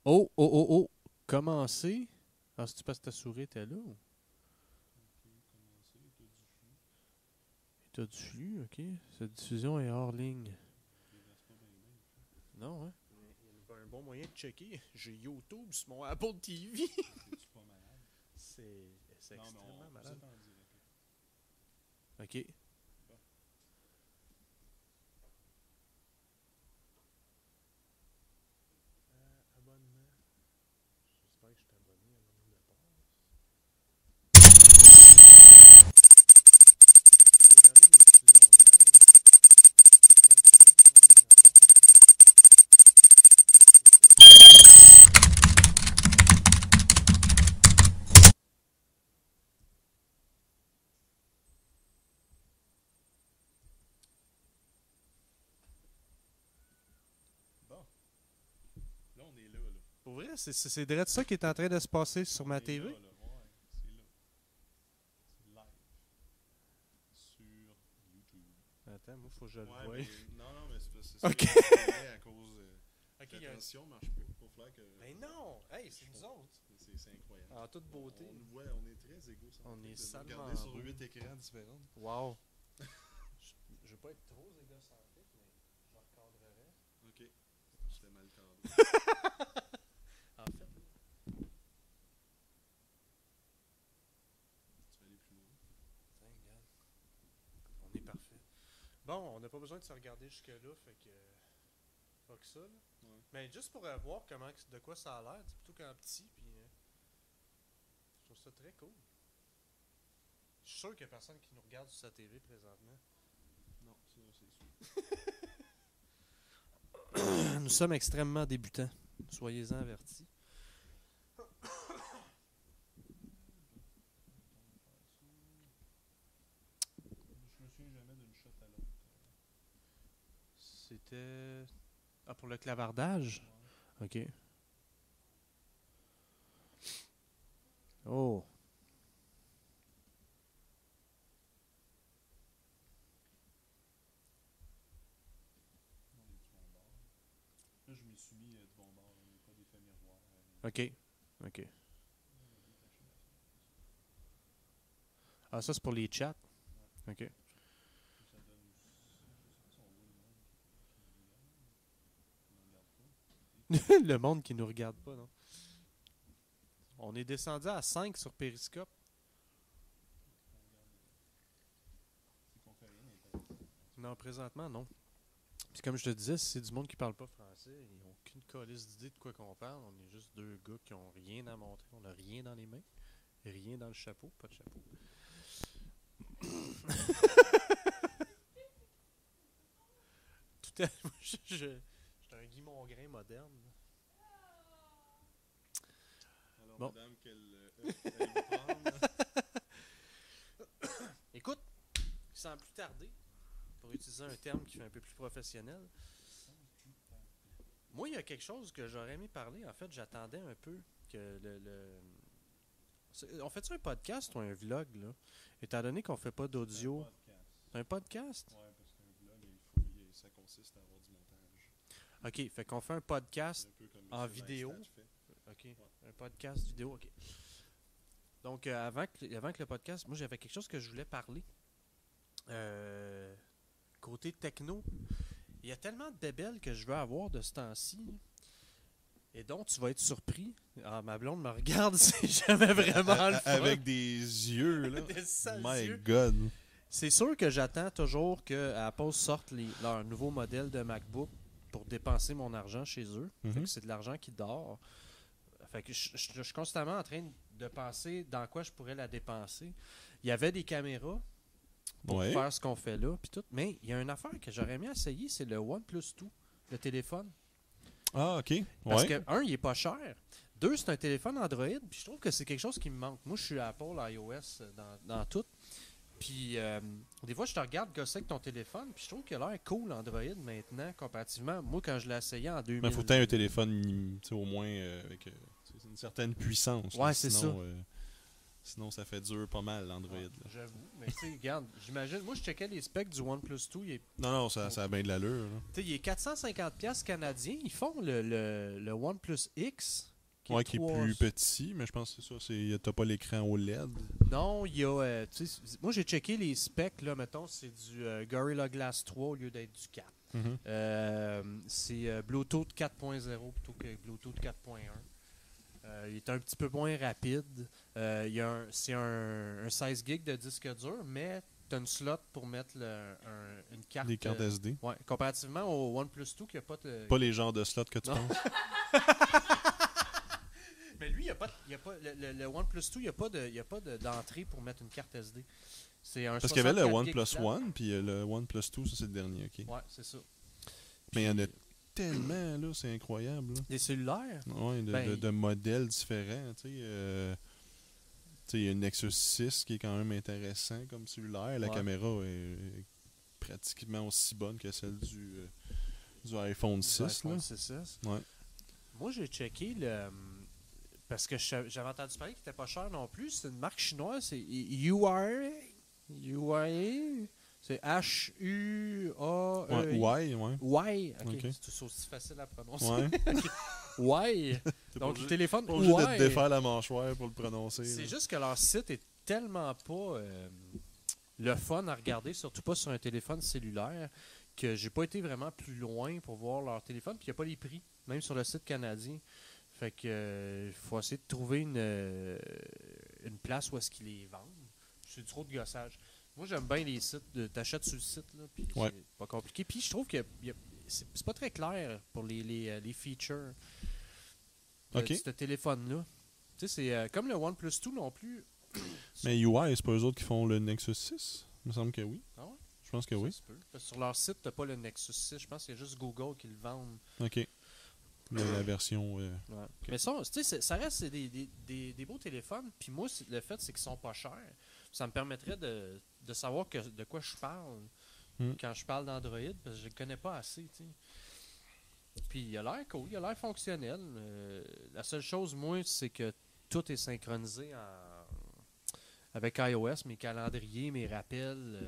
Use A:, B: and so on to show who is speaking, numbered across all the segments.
A: Oh, oh, oh, oh. Commencer. Ah, c'est-tu parce que ta souris était là? Ou? T'as du flux, ok. Cette diffusion est hors ligne. Non, hein? Il y a un bon moyen de checker. J'ai YouTube sur mon Apple TV. C'est extrêmement malade. Ok. Abonnement. J'espère que je suis abonné à mon de passe. Regardez les diffusions
B: Bon. Là, on est là.
A: Pour vrai, c'est direct ça qui est en train de se passer sur ma TV?
B: Là. Ouais, c'est là. C'est live. Sur YouTube.
A: Attends, moi, faut que je le
B: Ouais,
A: voie.
B: non, mais c'est ça.
A: Ok.
B: À cause
A: Ok,
B: la tension marche pas. Faut faire que...
A: Mais non! Hey, c'est nous autres!
B: C'est incroyable.
A: En toute beauté.
B: On nous voit, on est très égocentrique.
A: On est salement
B: Regardez sur
A: beau.
B: 8 écrans différents.
A: Wow! Je veux pas être trop égocentrique, mais je recadrerais.
B: Ok. C'était mal cadré.
A: En fait,
B: Tu vas aller plus loin.
A: tiens, regarde. On est parfait. Bon, on n'a pas besoin de se regarder jusque-là, fait que. Pas que ça, là.
B: Ouais.
A: Mais juste pour voir comment, de quoi ça a l'air, c'est plutôt qu'en petit, puis. Je trouve ça très cool. Je suis sûr qu'il y a personne qui nous regarde sur sa TV présentement.
B: Non, ça, c'est sûr.
A: Nous sommes extrêmement débutants. Soyez-en avertis.
B: Je me souviens jamais d'une shot à l'autre.
A: C'était. Ah, pour le clavardage? Ok. Oh.
B: Là, je m'y suis mis de bon bord. Il n'y a pas d'effet miroir.
A: Ok. Ok. Ah, ça, c'est pour les chats. Ok.
B: Ça donne aussi. On voit le monde qui ne regarde pas.
A: Le monde qui nous regarde pas, non? On est descendu à 5 sur Periscope.
B: C'est qu'on fait rien d'intéressant.
A: Non, présentement, non. Puis comme je te disais, si c'est du monde qui parle pas français, ils n'ont aucune calice d'idée de quoi qu'on parle. On est juste deux gars qui ont rien à montrer. On a rien dans les mains. Rien dans le chapeau. Pas de chapeau. Tout à je suis un Guy Mongrain moderne.
B: Alors,
A: Bon.
B: madame, quelle vous prendre?
A: Écoute, sans plus tarder, pour utiliser un terme qui fait un peu plus professionnel, moi, il y a quelque chose que j'aurais aimé parler. En fait, j'attendais un peu que On fait-tu un podcast ou un vlog, là? Étant donné qu'on fait pas d'audio.
B: Un podcast.
A: Un podcast?
B: Ouais, parce qu'un vlog, ça consiste à avoir du montage.
A: OK, fait qu'on fait un
B: C'est
A: podcast
B: un peu comme
A: en
B: M.
A: vidéo.
B: Neistat fait.
A: OK, un podcast vidéo, OK. Donc, avant que le podcast, moi, j'avais quelque chose que je voulais parler. Côté techno, il y a tellement de bébelles que je veux avoir de ce temps-ci. Là. Et donc, tu vas être surpris. Ah, ma blonde me regarde, c'est jamais vraiment le fun.
B: Avec des yeux, là.
A: Des sales
B: My
A: yeux.
B: God.
A: C'est sûr que j'attends toujours que Apple sorte leur nouveau modèle de MacBook pour dépenser mon argent chez eux. Fait que c'est de l'argent qui dort. Fait que je suis constamment en train de penser dans quoi je pourrais la dépenser. Il y avait des caméras pour faire ce qu'on fait là, puis tout. Mais il y a une affaire que j'aurais aimé essayer, c'est le OnePlus 2, le téléphone.
B: Ah, OK.
A: Parce que, un, il est pas cher. Deux, c'est un téléphone Android, puis je trouve que c'est quelque chose qui me manque. Moi, je suis Apple, iOS, dans tout. Puis, des fois, je te regarde gosser avec ton téléphone, puis je trouve qu'il a l'air cool, Android, maintenant, comparativement. Moi, quand je l'ai essayé en 2000...
B: Mais faut que tu aies un téléphone, au moins, avec une certaine puissance.
A: Ouais,
B: là,
A: c'est
B: sinon,
C: Sinon, ça fait dur pas mal, l'Android.
A: Ouais,
C: Là.
A: j'avoue. Mais tu sais, regarde, j'imagine, moi je checkais les specs du OnePlus 2,
C: Non, ça a bien de l'allure. Là.
A: tu sais, il est 450$ canadiens. Ils font le OnePlus X.
C: Qui est plus petit, mais je pense que c'est ça. T'as pas l'écran OLED.
A: Non, il y a. Moi, j'ai checké les specs, là, mettons, c'est du Gorilla Glass 3 au lieu d'être du 4. C'est Bluetooth 4.0 plutôt que Bluetooth 4.1. Il est un petit peu moins rapide. C'est un 16 GB de disque dur, mais tu as une slot pour mettre une carte.
C: Des cartes SD.
A: Ouais, comparativement au OnePlus 2 qui n'a pas de.
C: Pas les genres de slots que tu penses.
A: Mais lui, le OnePlus 2, il n'y a pas d'entrée pour mettre une carte SD. C'est un
C: Parce qu'il y avait le
A: 64
C: OnePlus
A: gigs
C: One, puis le OnePlus 2, ça c'est le dernier. Okay.
A: Ouais, c'est ça.
C: Mais il y en a tellement, là, c'est incroyable. Là.
A: Des cellulaires?
C: Oui, de modèles différents. Tu sais, il y a une Nexus 6 qui est quand même intéressant comme cellulaire. La caméra est pratiquement aussi bonne que celle du iPhone 6.
A: iPhone 6S.
C: Ouais.
A: Moi, j'ai checké parce que j'avais entendu parler qu'il n'était pas cher non plus. C'est une marque chinoise, c'est URA. C'est H-U-A-E.
C: Ouais.
A: Ouais. Ok.
C: Okay.
A: C'est aussi facile à prononcer.
C: Ouais.
A: Ouais. Donc, le téléphone.
C: Pas obligé de
A: Ouais.
C: te défaire la mâchoire pour le prononcer.
A: C'est
C: là.
A: juste que leur site est tellement pas le fun à regarder, surtout pas sur un téléphone cellulaire, que j'ai pas été vraiment plus loin pour voir leur téléphone. Puis il n'y a pas les prix, même sur le site canadien. Fait que faut essayer de trouver une place où est-ce qu'ils les vendent. C'est trop de gossage. Moi, j'aime bien les sites. T'achètes sur le site, là, puis c'est pas compliqué. Puis je trouve que c'est pas très clair pour les features de ce téléphone-là. Tu sais, c'est comme le OnePlus 2 non plus.
C: Mais UI, c'est pas eux autres qui font le Nexus 6? Il me semble que oui.
A: Ah ouais?
C: Je pense que oui.
A: Parce que sur leur site, t'as pas le Nexus 6. Je pense qu'il y a juste Google qui le vendent.
C: OK. La version...
A: Ouais. Mais ça reste des beaux téléphones. Puis moi, le fait, c'est qu'ils sont pas chers. Ça me permettrait de savoir de quoi je parle quand je parle d'Android, parce que je ne connais pas assez. T'sais. Puis il a l'air cool, il a l'air fonctionnel. La seule chose, moi, c'est que tout est synchronisé avec iOS, mes calendriers, mes rappels,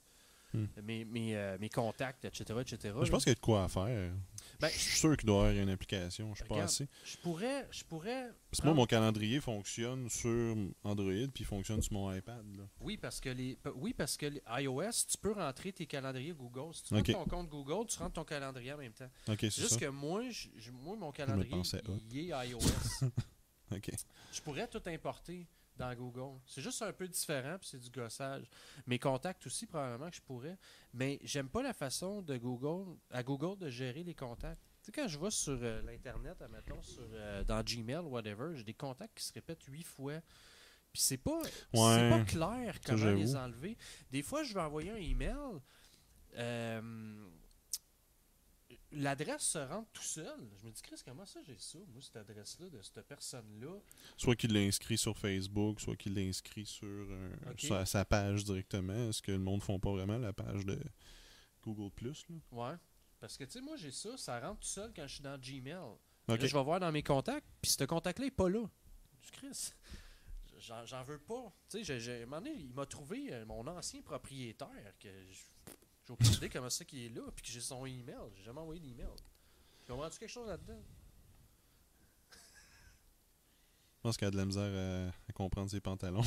A: mes contacts, etc.
C: Je pense qu'il y a de quoi à faire. Je suis sûr qu'il doit y avoir une application. Je suis pas assez.
A: Je pourrais.
C: Parce que moi, mon calendrier fonctionne sur Android puis il fonctionne sur mon iPad. Là.
A: Oui, parce que iOS, tu peux rentrer tes calendriers Google. Si tu rentres ton compte Google, tu rentres ton calendrier en même temps.
C: C'est
A: juste
C: ça.
A: que moi, mon calendrier, il est iOS.
C: OK.
A: Je pourrais tout importer dans Google. C'est juste un peu différent, puis c'est du gossage. Mes contacts aussi, probablement que je pourrais. Mais j'aime pas la façon de Google de gérer les contacts. Tu sais, quand je vais sur l'Internet, admettons, dans Gmail, whatever, j'ai des contacts qui se répètent 8 fois. Puis c'est pas clair comment les enlever. Des fois, je vais envoyer un email. L'adresse se rentre tout seul. Je me dis, Chris, comment ça j'ai ça, moi, cette adresse-là, de cette personne-là?
C: Soit qu'il l'a inscrit sur Facebook, soit qu'il l'a inscrit sur sa page directement. Est-ce que le monde ne font pas vraiment la page de Google+, là?
A: Ouais. Parce que, tu sais, moi, j'ai ça rentre tout seul quand je suis dans Gmail.
C: Okay.
A: Là, je vais voir dans mes contacts, puis ce contact-là n'est pas là. Je Chris, j'en veux pas. Tu sais, à un moment donné, il m'a trouvé mon ancien propriétaire, que j'ai aucune idée comment ça qu'il est là, puis que j'ai son email. J'ai jamais envoyé d'email. Comprends-tu quelque chose là-dedans?
C: Je pense qu'il a de la misère à comprendre ses pantalons.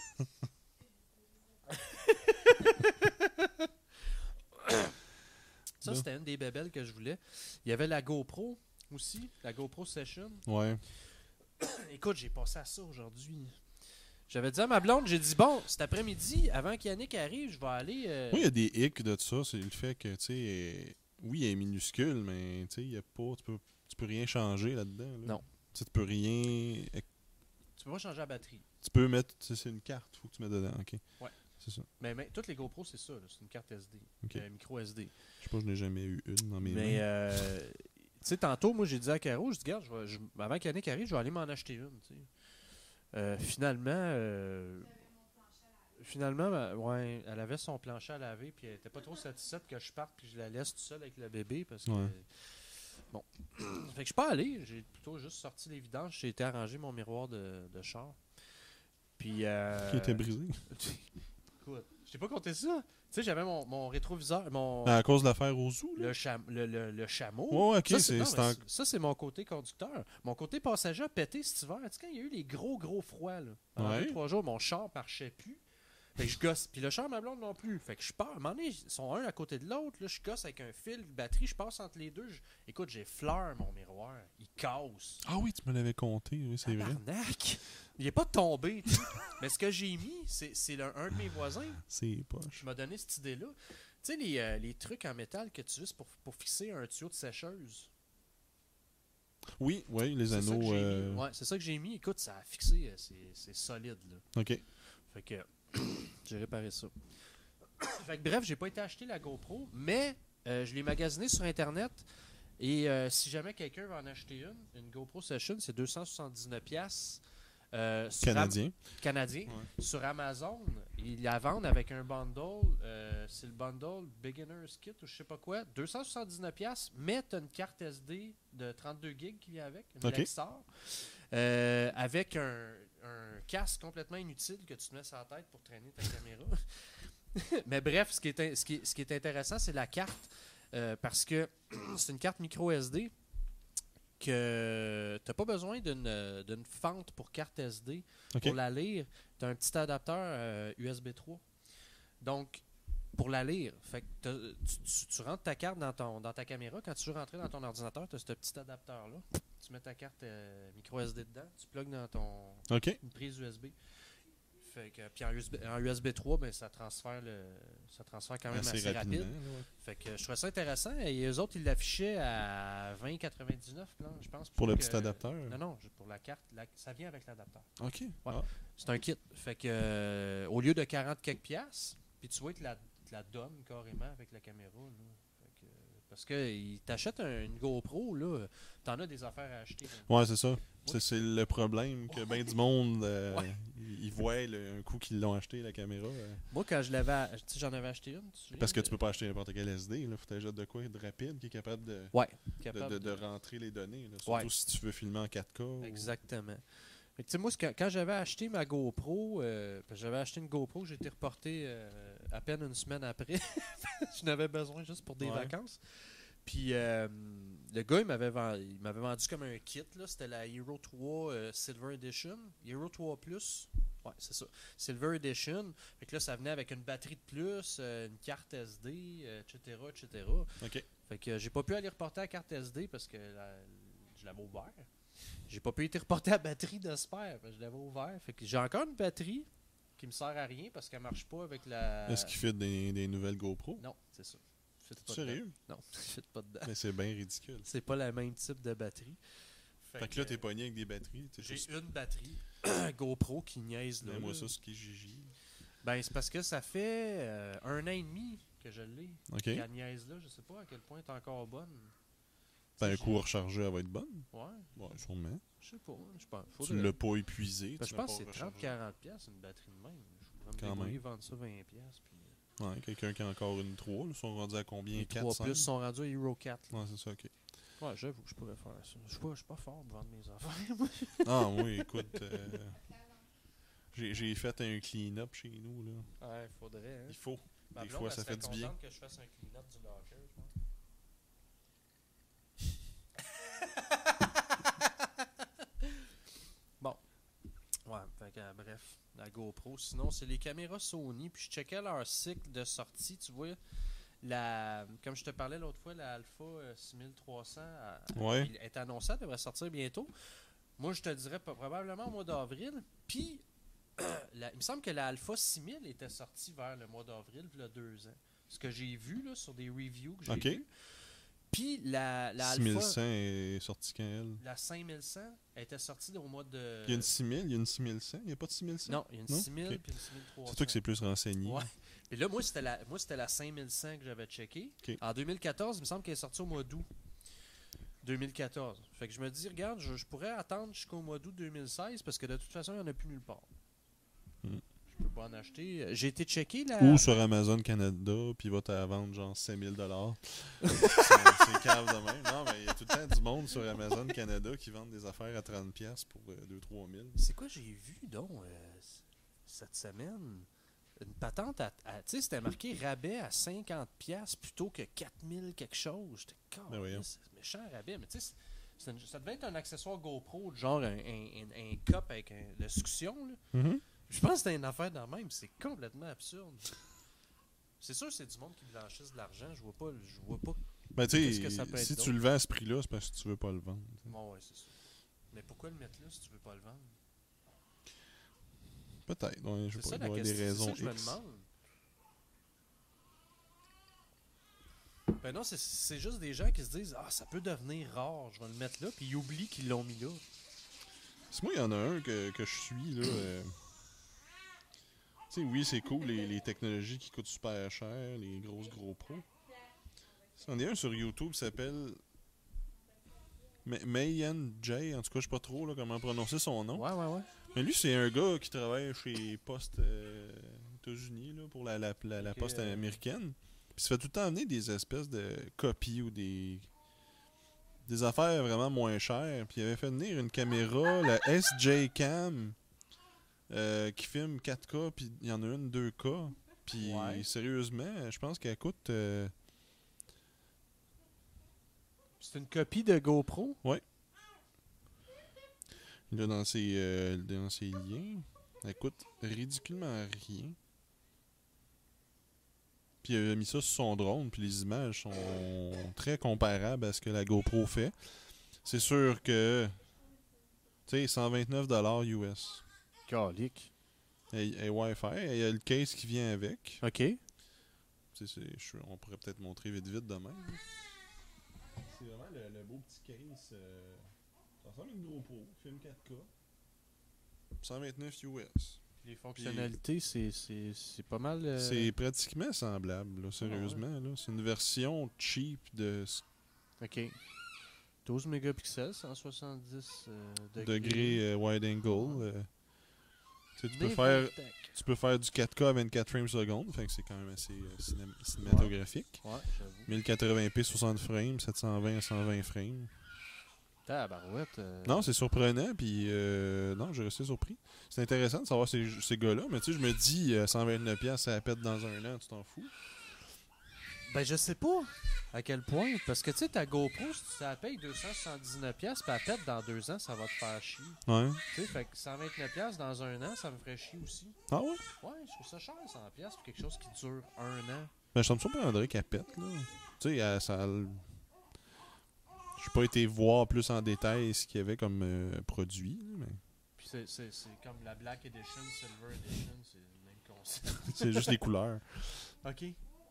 A: Ça, c'était une des bébelles que je voulais. Il y avait la GoPro aussi, la GoPro Session.
C: Ouais.
A: Écoute, j'ai passé à ça aujourd'hui. J'avais dit à ma blonde, j'ai dit, bon, cet après-midi, avant qu'Yannick arrive, je vais aller...
C: Oui, il y a des hicks de ça. C'est le fait que, tu sais, oui, elle est minuscule, mais tu sais, il y a pas... Tu peux rien changer là-dedans. Là.
A: Non.
C: Tu peux rien...
A: Tu peux pas changer la batterie.
C: Tu peux mettre... C'est une carte, faut que tu mettes dedans, OK.
A: Ouais.
C: C'est ça.
A: Mais toutes les GoPro, c'est ça. C'est une carte SD.
C: Okay.
A: Micro SD.
C: Je sais pas, je n'ai jamais eu une dans mes mains.
A: Mais, tu sais, tantôt, moi, j'ai dit à Caro, je dis, regarde, avant qu'Yannick arrive, je vais aller m'en acheter une, tu sais. Finalement, ouais, elle avait son plancher à laver, puis elle était pas trop satisfaite que je parte, puis je la laisse tout seul avec le bébé, parce que...
C: Ouais.
A: Bon. Fait que je suis pas allé, j'ai plutôt juste sorti les vidanges, j'ai été arranger mon miroir de char. Puis,
C: Qui était brisé.
A: Écoute, je t'ai pas compté ça. Tu sais, j'avais mon rétroviseur,
C: À cause de l'affaire au zoo, là?
A: le chameau.
C: Ouais, ok,
A: Ça, c'est mon côté conducteur. Mon côté passager a pété cet hiver. Tu sais, quand il y a eu les gros froids, là, pendant 2-3 jours, mon char marchait plus. Fait que je gosse. Puis le char, ma blonde non plus. Fait que je pars. À un moment donné, ils sont un à côté de l'autre. Là, je gosse avec un fil de batterie. Je passe entre les deux. Écoute, j'ai fleur mon miroir. Il casse.
C: Ah oui, tu me l'avais compté. Oui, c'est vrai.
A: Tabarnak! Il est pas tombé. Tu sais. Mais ce que j'ai mis, c'est un de mes voisins
C: C'est poche.
A: qui m'a donné cette idée-là. Tu sais, les trucs en métal que tu uses pour fixer un tuyau de sécheuse.
C: Oui, les
A: C'est ça
C: anneaux.
A: que j'ai mis. Ouais, c'est ça que j'ai mis. Écoute, ça a fixé. C'est solide, là.
C: OK.
A: Fait que j'ai réparé ça. Fait que bref, j'ai pas été acheter la GoPro, mais je l'ai magasinée sur Internet. Et si jamais quelqu'un va en acheter une GoPro Session, c'est 279$.
C: Canadien.
A: Canadien.
C: Ouais.
A: Sur Amazon, ils la vendent avec un bundle. C'est le bundle Beginner's Kit ou je sais pas quoi. 279$, mais tu as une carte SD de 32 GB qui vient avec, une Lexar, avec un casque complètement inutile que tu te mets sur la tête pour traîner ta caméra. Mais bref, ce qui est intéressant, c'est la carte. Parce que c'est une carte micro SD que tu n'as pas besoin d'une fente pour carte SD pour la lire. Tu as un petit adapteur USB 3. Donc, pour la lire, fait que tu rentres ta carte dans ta caméra. Quand tu veux rentrer dans ton ordinateur, tu as ce petit adapteur-là. Tu mets ta carte micro SD dedans, tu plugues dans une prise USB. Fait que, puis en USB 3, ben, ça transfère quand même assez rapide.
C: Ouais.
A: Fait que je trouvais ça intéressant. Et eux autres, ils l'affichaient à 20,99$, je pense.
C: Pour le petit adapteur?
A: Non, pour la carte. Ça vient avec l'adapteur.
C: OK.
A: Ouais. C'est un kit. Fait que au lieu de 40 quelques piastres, puis tu vois, ils te la donnent carrément avec la caméra. Là. Fait que, parce qu'ils t'achètent une GoPro, là, t'en as des affaires à acheter. Là.
C: Ouais, c'est ça. C'est le problème que bien du monde, ils voient un coup qu'ils l'ont acheté, la caméra.
A: Moi, quand j'en avais acheté une.
C: Parce que tu peux pas acheter n'importe quel SD. Il faut t'ajouter de quoi de rapide qui est capable de rentrer les données. Là, surtout si tu veux filmer en 4K.
A: Exactement. Fait que, moi, quand j'avais acheté ma GoPro, j'avais acheté une GoPro, j'ai été reporté à peine une semaine après. Je n'avais besoin juste pour des vacances. Puis le gars, il m'avait vendu comme un kit. Là. C'était la Hero 3 Silver Edition. Hero 3 Plus. Ouais, c'est ça. Silver Edition. Fait que là, ça venait avec une batterie de plus, une carte SD, etc., etc.
C: OK.
A: Fait que j'ai pas pu aller reporter la carte SD parce que je l'avais ouvert. J'ai pas pu être reporter la batterie de spare parce que je l'avais ouvert. Fait que j'ai encore une batterie qui me sert à rien parce qu'elle marche pas avec la...
C: Est-ce qu'il fait des nouvelles GoPro?
A: Non, c'est ça.
C: Sérieux?
A: Non, je fit pas dedans.
C: Mais c'est bien ridicule.
A: C'est pas le même type de batterie.
C: Fait que là, t'es pogné avec des batteries.
A: J'ai une batterie GoPro qui niaise là.
C: Moi, ça, c'est Kijiji.
A: Ben, c'est parce que ça fait 1 an et demi que je l'ai.
C: OK.
A: La niaise là, je sais pas à quel point elle est encore bonne.
C: Ben, un coup rechargé, elle va être bonne.
A: Ouais.
C: Sûrement.
A: Je sais pas. Je pense.
C: Tu l'as pas épuisé.
A: Ben, je pense que c'est 30-40$ une batterie de même. Je vais me vendre ça 20$. Puis...
C: Ouais, quelqu'un qui a encore une 3, ils sont rendus à combien?
A: Les
C: 4,
A: 3
C: 5?
A: plus sont rendus à Euro 4.
C: Ouais, c'est ça, OK.
A: Ouais, j'avoue, je pourrais faire ça. Je suis pas fort pour vendre mes affaires, moi.
C: Ah, oui, écoute, j'ai fait un clean-up chez nous, là.
A: Ouais, faudrait, hein.
C: Il faut.
A: Ma
C: des
A: blonde,
C: fois, ça fait du bien.
A: que je fasse un clean-up du locker, je pense. Bon. Ouais, fait que, bref, la GoPro. Sinon, c'est les caméras Sony. Puis je checkais leur cycle de sortie. Tu vois, comme je te parlais l'autre fois, la Alpha 6300 elle est annoncée, elle devrait sortir bientôt. Moi, je te dirais probablement au mois d'avril. Puis, il me semble que la Alpha 6000 était sortie vers le mois d'avril, il y a 2 ans. Ce que j'ai vu là, sur des reviews que j'ai vues. Puis la Alpha
C: 6100 est sortie quand elle?
A: La 5100 était sortie au mois de...
C: Il y a une 6000, il y a une 6100, il n'y a pas de 6100?
A: Non, il y a une 6000 puis une 6300.
C: C'est toi que c'est plus renseigné.
A: Ouais. Puis là, moi, c'était la 5100 que j'avais checké.
C: Okay.
A: En 2014, il me semble qu'elle est sortie au mois d'août 2014. Fait que je me dis, regarde, je pourrais attendre jusqu'au mois d'août 2016 parce que de toute façon, il n'y en a plus nulle part. Je peux pas en acheter. J'ai été checké là.
C: Ou sur Amazon Canada, puis il va te la vendre genre 5000$. C'est cave de même. Non, mais il y a tout le temps du monde sur Amazon Canada qui vendent des affaires à 30$ pour 2-3 000.
A: C'est quoi j'ai vu donc? cette semaine. Une patente tu sais, c'était marqué rabais à 50$ plutôt que 4000 quelque chose. J'étais
C: Ben voyons.
A: c'est méchant rabais. Mais tu sais, ça devait être un accessoire GoPro, genre un cup avec de succion. Là.
C: Mhm.
A: Je pense que c'était une affaire dans le même. C'est complètement absurde. C'est sûr que c'est du monde qui blanchisse de l'argent. Je vois pas.
C: Ben, tu
A: Qu'est-ce que ça peut
C: sais,
A: être
C: si
A: d'autre?
C: tu le vends à ce prix-là, c'est parce que tu veux pas le vendre.
A: Bon, ouais, c'est ça. Mais pourquoi le mettre là si tu veux pas le vendre?
C: Peut-être. Ouais, je
A: C'est
C: sais
A: ça
C: pas.
A: la
C: Il doit y avoir
A: question.
C: des
A: C'est
C: raisons
A: ça que je me
C: X.
A: demande. Ben non, c'est juste des gens qui se disent ah, ça peut devenir rare, je vais le mettre là, puis ils oublient qu'ils l'ont mis là.
C: C'est moi, il y en a un que je suis, là. Tu sais, oui, c'est cool, les technologies qui coûtent super cher, les gros pros. Il y en a un sur YouTube qui s'appelle Mayan J, en tout cas, je sais pas trop là, comment prononcer son nom.
A: Ouais.
C: Mais lui, c'est un gars qui travaille chez Poste États-Unis, là, pour la
A: Ok,
C: Poste américaine. Puis il se fait tout le temps amener des espèces de copies ou des affaires vraiment moins chères. Puis il avait fait venir une caméra, la SJ Cam, qui filme 4K, puis il y en a une 2K. Puis
A: Ouais.
C: sérieusement, je pense qu'elle coûte...
A: C'est une copie de GoPro.
C: là, dans ses liens, elle coûte ridiculement rien. Puis il a mis ça sur son drone, puis les images sont très comparables à ce que la GoPro fait. C'est sûr que, tu sais, 129$ US.
A: Calique.
C: Et Wi-Fi, il y a le case qui vient avec.
A: OK.
C: On pourrait peut-être montrer vite de même. C'est vraiment le beau petit case. Ça ressemble à une GoPro, film 4K. 129 US.
A: Les fonctionnalités, c'est pas mal...
C: C'est pratiquement semblable, là, sérieusement. Là. C'est une version cheap de
A: OK. 12 mégapixels, 170
C: degrés wide angle. Tu peux
A: N'importe
C: tu peux faire du 4K à 24 frames seconde, fait que c'est quand même assez cinématographique.
A: Ouais, j'avoue.
C: 1080p 60 frames, 720 à 120 frames.
A: Tabarouette.
C: Non, c'est surprenant, puis non, j'ai resté surpris. C'est intéressant de savoir ces gars-là, mais tu sais, je me dis, 129$, ça pète dans un an, tu t'en fous?
A: Ben, je sais pas à quel point. Parce que, tu sais, ta GoPro, si tu la payes 279$, puis elle pète dans 2 ans, ça va te faire chier.
C: Ouais.
A: Tu sais, fait que 129$ dans un an, ça me ferait chier aussi.
C: Ah ouais?
A: Ouais, je trouve ça cher, 100$ pour quelque chose qui dure un an.
C: Ben, ça me surprendrait qu'elle pète, là. Tu sais, j'ai pas été voir plus en détail ce qu'il y avait comme produit, mais
A: Puis c'est comme la Black Edition, Silver Edition, c'est le même concept.
C: c'est juste les couleurs.
A: OK.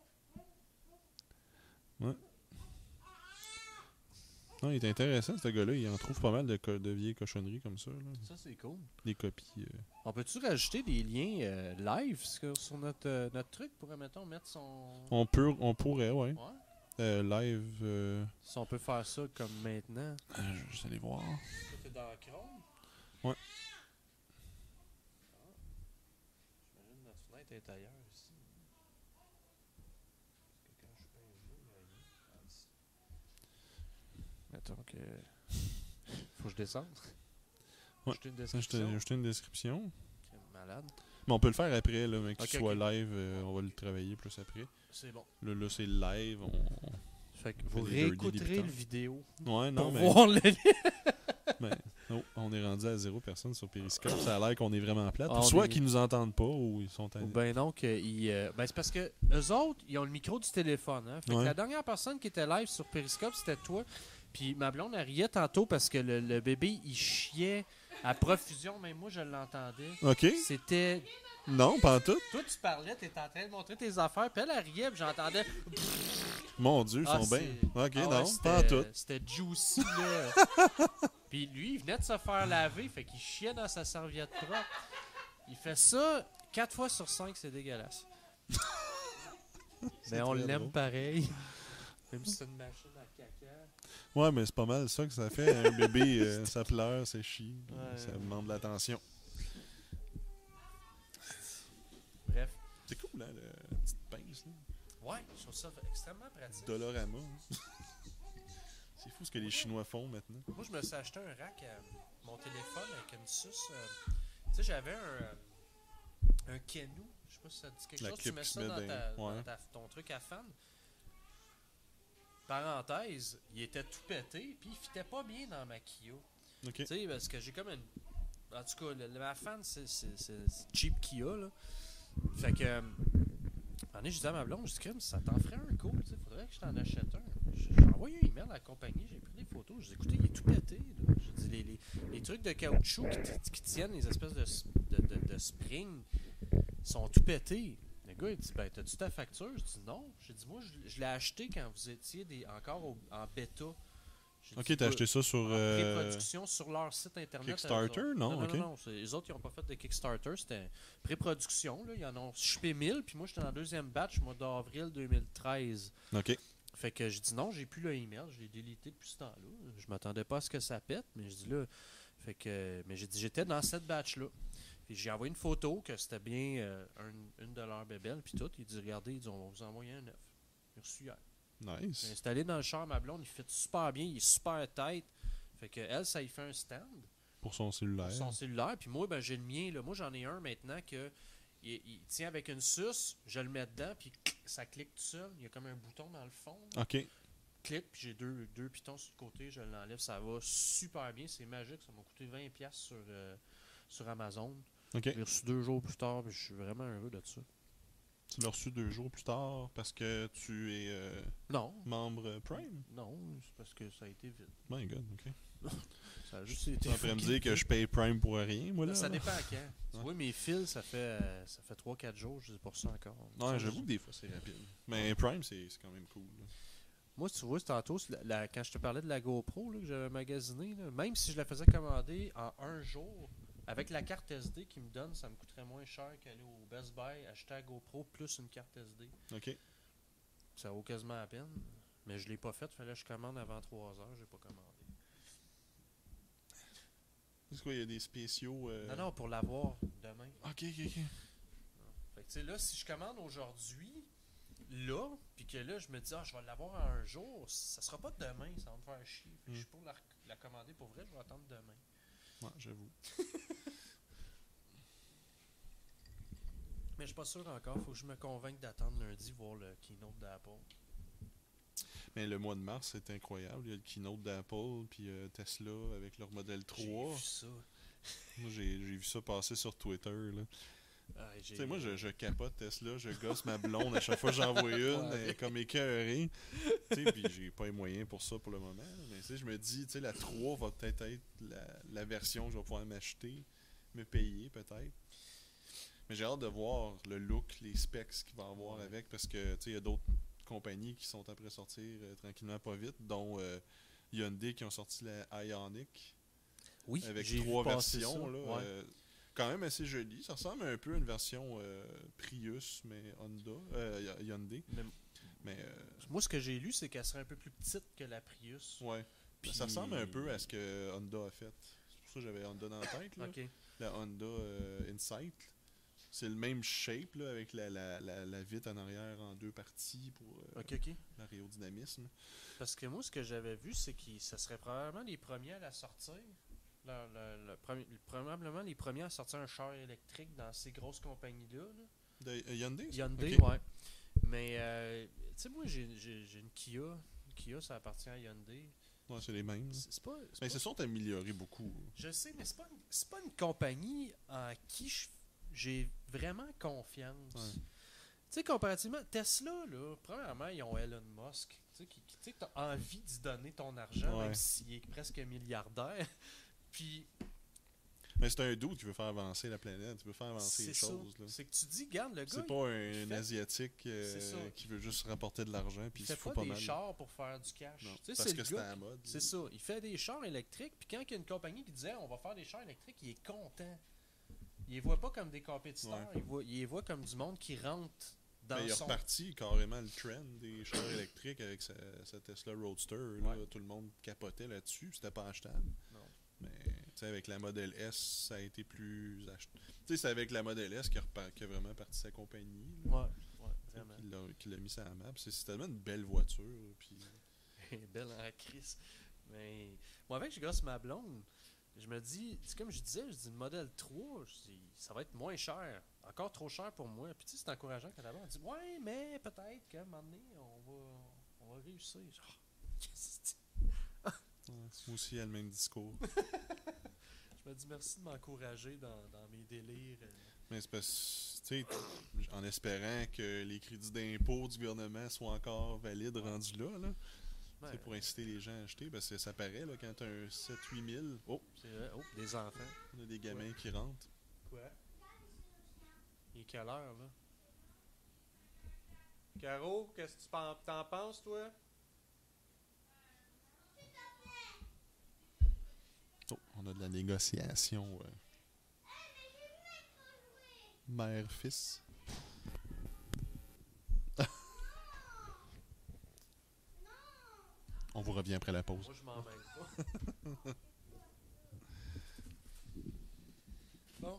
C: Non, il est intéressant, ce gars-là. Il en trouve pas mal de vieilles cochonneries comme ça. Là.
A: Ça, c'est cool.
C: Des copies.
A: On peut-tu rajouter des liens live sur notre truc pour, mettons, mettre son...
C: On pourrait, ouais.
A: Ouais.
C: Live.
A: Si on peut faire ça comme maintenant.
C: Je vais juste aller voir.
A: Ça, t'es dans Chrome?
C: Ouais.
A: J'imagine notre fenêtre est ailleurs ici. Parce que quand je peins le jeu, il y a rien. Mettons que... Faut que je descende.
C: Ouais.
A: Jeter une
C: Ça, je
A: description.
C: t'ai ajouté une description.
A: Quel malade.
C: Mais on peut le faire après, là, mais que
A: Ok,
C: ce soit
A: ok.
C: live, on va le travailler plus après.
A: C'est bon.
C: Là c'est live.
A: Fait que
C: fait
A: vous
C: des dirty
A: réécouterez
C: débutants.
A: le vidéo
C: Ouais, non,
A: pour
C: mais.
A: voir le
C: Ben, oh, on est rendu à 0 personne sur Periscope. Ça a l'air qu'on est vraiment plate.
A: Ah, on
C: Soit
A: est-
C: qu'ils nous entendent pas ou ils sont
A: Ou ben non, ben c'est parce que eux autres, ils ont le micro du téléphone. Hein? Fait que
C: Ouais.
A: la dernière personne qui était live sur Periscope, c'était toi. Puis ma blonde, elle riait tantôt parce que le bébé, il chiait à profusion. Même moi, je l'entendais.
C: OK.
A: C'était...
C: Non, pas en tout.
A: Toi, tu parlais, t'étais en train de montrer tes affaires. Puis elle riait, puis j'entendais...
C: Mon Dieu, ils
A: Ah,
C: sont bien.
A: c'est-
C: OK,
A: Ah ouais,
C: non,
A: c'était-
C: pas en tout.
A: C'était juicy, là. Puis lui, il venait de se faire laver, fait qu'il chiait dans sa serviette propre. Il fait ça 4 fois sur 5, c'est dégueulasse. Mais on
C: très
A: l'aime
C: drôle.
A: pareil. Même si c'est une machine à caca.
C: Ouais, mais c'est pas mal ça que ça fait. Un bébé, ça pleure, ça chie.
A: Ouais.
C: Ça demande de l'attention.
A: Bref.
C: C'est cool, hein, la petite pince, là.
A: Ouais, je trouve ça extrêmement pratique.
C: Dolorama. C'est fou ce que les Chinois font maintenant.
A: Moi, je me suis acheté un rack à mon téléphone avec une suce. Tu sais, j'avais un Kenu. Je sais pas si ça te dit quelque
C: La
A: chose. Tu
C: clip
A: mets
C: qui se
A: ça
C: met
A: dans,
C: ouais.
A: ton truc à fan. Parenthèse, il était tout pété, puis il fitait pas bien dans ma Kia.
C: OK.
A: Tu sais, parce que j'ai comme une. En tout cas, ma fan, c'est cheap Kia, là. Fait que. Je disais à ma blonde, je dis, crème, ça t'en ferait un coup, il faudrait que je t'en achète un. J'ai envoyé un email à la compagnie, j'ai pris des photos, je dis, écoutez, il est tout pété. Là. Je dis, les trucs de caoutchouc qui tiennent les espèces de spring sont tout pétés. Le gars, il dit, ben, t'as-tu ta facture? Je dis, non. J'ai dit, moi, je l'ai acheté quand vous étiez encore en bêta.
C: OK, t'as acheté ça sur...
A: En pré-production sur leur site internet.
C: Kickstarter, non?
A: Non,
C: OK.
A: non. Les autres, ils n'ont pas fait de Kickstarter. C'était pré-production. Là. Ils en ont shippé 1000. Puis moi, j'étais dans le deuxième batch, mois d'avril 2013.
C: OK.
A: Fait que j'ai dit non, j'ai plus le email. Je l'ai délité depuis ce temps-là. Je m'attendais pas à ce que ça pète. Mais je dis là... Fait que, mais j'ai dit, j'étais dans cette batch-là. Puis j'ai envoyé une photo que c'était bien une de leurs bébelles. Puis tout. Il dit, regardez, on va vous envoyer un neuf. J'ai reçu hier.
C: Nice.
A: J'ai installé dans le char, ma blonde, il fit super bien, il est super tight. Fait que elle, ça y fait un stand.
C: Pour son cellulaire.
A: Pour son cellulaire. Puis moi, ben, j'ai le mien. Là. Moi, j'en ai un maintenant que il tient avec une suce, je le mets dedans, puis ça clique tout seul. Il y a comme un bouton dans le fond. Là.
C: OK.
A: Clique, puis j'ai deux pitons sur le côté, je l'enlève. Ça va super bien, c'est magique. Ça m'a coûté 20$ sur Amazon.
C: OK.
A: J'ai reçu 2 jours plus tard, puis je suis vraiment heureux de ça.
C: Tu l'as reçu 2 jours plus tard parce que tu es
A: Non.
C: membre Prime?
A: Non, c'est parce que ça a été vite.
C: My God, OK.
A: Ça a juste été.
C: Tu es en train de me dire que je paye Prime pour rien, moi, là?
A: Ça dépend à quand. Tu vois, mes fils, ça fait 3-4 jours, je dis pour ça encore.
C: Non, j'avoue que des fois, c'est rapide. Mais Prime, c'est quand même cool. Là.
A: Moi, tu vois, tantôt, quand je te parlais de la GoPro là, que j'avais magasinée, là, même si je la faisais commander en un jour, avec la carte SD qu'ils me donnent, ça me coûterait moins cher qu'aller au Best Buy, acheter la GoPro plus une carte SD.
C: OK.
A: Ça vaut quasiment la peine. Mais je l'ai pas fait, fallait que je commande avant 3 heures, j'ai pas commandé.
C: C'est quoi, il y a des spéciaux...
A: Non, pour l'avoir demain.
C: OK.
A: Fait que tu sais, là, si je commande aujourd'hui, là, puis que là, je me dis, je vais l'avoir en un jour, ça sera pas demain, ça va me faire chier. Fait que je suis pour la commander pour vrai, je vais attendre demain.
C: Ouais, j'avoue.
A: Mais je suis pas sûr encore, faut que je me convainque d'attendre lundi, voir le keynote d'Apple.
C: Mais le mois de mars, c'est incroyable. Il y a le keynote d'Apple, puis Tesla avec leur modèle 3.
A: J'ai vu ça.
C: Moi, j'ai vu ça passer sur Twitter, là. Tu sais, moi, je capote Tesla, je gosse ma blonde à chaque fois que j'en vois une, elle est comme écœurée. Tu sais, puis j'ai pas les moyens pour ça pour le moment. Mais tu sais, je me dis, tu sais, la 3 va peut-être être la version que je vais pouvoir m'acheter, me payer peut-être. Mais j'ai hâte de voir le look, les specs qu'il va avoir avec, parce que, tu sais, il y a d'autres compagnies qui sont après sortir tranquillement pas vite, dont Hyundai qui ont sorti la Ioniq.
A: Oui,
C: avec
A: j'ai
C: 3
A: vu passer
C: versions.
A: ça,
C: Là,
A: ouais.
C: quand même assez joli. Ça ressemble un peu à une version Prius, mais Hyundai. Mais
A: Moi, ce que j'ai lu, c'est qu'elle serait un peu plus petite que la Prius.
C: ouais.
A: Puis...
C: Ça ressemble un peu à ce que Honda a fait. C'est pour ça que j'avais Honda dans la tête. Là.
A: OK.
C: La Honda Insight. C'est le même shape là, avec la vitre en arrière en 2 parties pour
A: OK.
C: l'aérodynamisme.
A: Parce que moi, ce que j'avais vu, c'est que ça serait probablement les premiers à la sortir. Probablement les premiers à sortir un char électrique dans ces grosses compagnies-là. Là.
C: De Hyundai?
A: Hyundai,
C: okay.
A: ouais. Mais, tu sais, moi, j'ai une Kia. Une Kia, ça appartient à Hyundai.
C: Ouais, c'est les mêmes. Mais ils se sont améliorés beaucoup.
A: Je sais, mais c'est pas une compagnie en qui j'ai vraiment confiance.
C: Ouais.
A: Tu sais, comparativement, Tesla, là, premièrement, ils ont Elon Musk. Tu sais, tu as envie d'y donner ton argent, même s'il est presque milliardaire. Puis.
C: Mais c'est un dude qui veut faire avancer la planète, qui veut faire avancer les choses.
A: C'est que tu dis, regarde, le gars.
C: C'est pas un Asiatique qui veut juste rapporter de l'argent. Puis il fait
A: pas des chars pour faire du cash.
C: Non,
A: parce
C: que c'est à la mode.
A: C'est ça. Il fait des chars électriques. Puis quand il y a une compagnie qui disait on va faire des chars électriques, il est content. Il les voit pas comme des compétiteurs. Ouais. Il les voit comme du monde qui rentre dans
C: il est reparti carrément le trend des chars électriques avec sa Tesla Roadster. Là, tout le monde capotait là-dessus. C'était pas achetable.
A: Non.
C: Mais avec la Model S, ça a été plus achetable. C'est avec la Model S qui a vraiment parti sa compagnie.
A: Là. Ouais, vraiment.
C: Qui l'a mis sur la map. C'est tellement une belle voiture. Puis...
A: belle en crise. Mais moi, avec, je gosse ma blonde. Je me dis, c'est comme je disais, le modèle 3, ça va être moins cher. Encore trop cher pour moi. Puis tu sais, c'est encourageant quand d'abord on dit ouais, mais peut-être qu'à un moment donné, on va réussir. Genre, yes.
C: Ouais, moi aussi, il y a le même discours.
A: Je me dis merci de m'encourager dans mes délires.
C: Mais c'est parce tu sais, en espérant que les crédits d'impôt du gouvernement soient encore valides rendus là.
A: Ben,
C: C'est pour inciter les gens à acheter, parce que ça paraît, là, quand tu as un 7-8 000,
A: c'est vrai. Oh, des enfants.
C: on a des gamins qui rentrent.
A: Quoi? Il est quelle heure, là? Caro, qu'est-ce que tu t'en penses, toi?
C: Oh, on a de la négociation mère-fils. On vous revient après la pause.
A: Moi, je m'en mêle pas. Bon.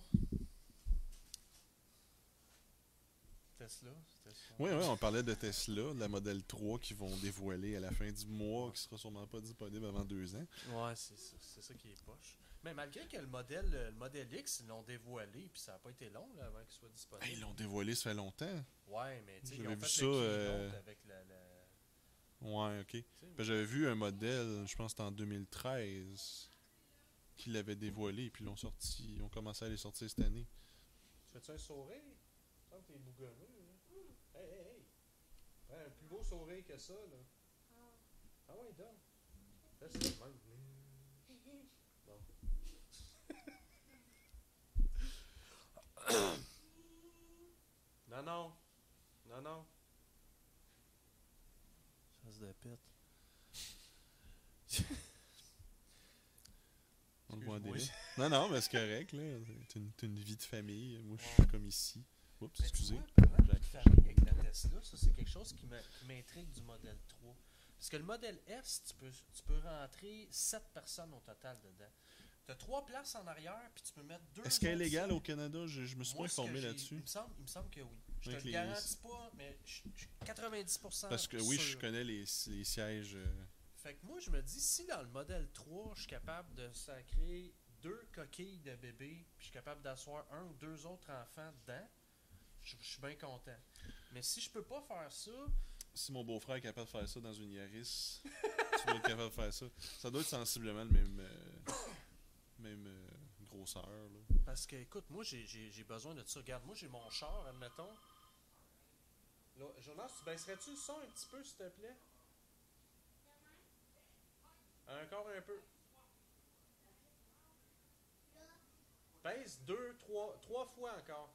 A: Tesla.
C: Oui, on parlait de Tesla, de la Model 3 qui vont dévoiler à la fin du mois, qui sera sûrement pas disponible avant 2 ans.
A: Ouais, c'est ça qui est poche. Mais malgré que le modèle X, ils l'ont dévoilé, puis ça n'a pas été long là, avant qu'il soit disponible.
C: Hey, ils l'ont dévoilé, ça fait longtemps.
A: Ouais, mais tu sais, ils
C: J'avais
A: ont
C: vu
A: fait
C: ça,
A: le keynote avec
C: Ouais, ok.
A: tu sais,
C: Ben, j'avais vu un modèle, je pense que c'était en 2013, qui l'avait dévoilé, puis ils l'ont sorti, ils ont commencé à les sortir cette année.
A: Tu fais-tu un sourire? Tu sens que t'es bougonneux, là. Hey! Ouais, un plus beau sourire que ça, là. Ah ouais, donc. Fais ça de même. Bon. Non. Chasse de pète.
C: On le voit en
A: Excuse-moi.
C: délai. Non, mais c'est correct, là. T'as une vie de famille. Moi, je suis comme ici. Oups,
A: Mais tu
C: excusez.
A: vois, parlant de famille avec la Tesla, ça c'est quelque chose qui m'intrigue du modèle 3. Parce que le modèle S, tu peux rentrer 7 personnes au total dedans. Tu as 3 places en arrière, puis tu peux mettre 2
C: Est-ce qu'elle est
A: autres
C: légale
A: sièges.
C: au Canada? Je me suis pas
A: Moi, ce que
C: informé
A: j'ai-
C: là-dessus.
A: Il me semble que oui. Je te
C: Avec
A: le
C: les-
A: garantis pas, mais je suis 90%
C: Parce que oui, je
A: sûr.
C: connais les sièges.
A: Fait que moi, je me dis, si dans le modèle 3, je suis capable de sacrer 2 coquilles de bébé, puis je suis capable d'asseoir 1 ou 2 autres enfants dedans, je suis bien content. Mais si je peux pas faire ça,
C: Si mon beau-frère est capable de faire ça dans une Yaris, tu dois être capable de faire ça. Ça doit être sensiblement le même grosseur. Là.
A: parce que, écoute, moi, j'ai besoin de ça. Regarde, moi, j'ai mon char, admettons. Là, Jonas, tu baisserais-tu le son un petit peu, s'il te plaît? Encore un peu. Baisse 2, 3 fois encore.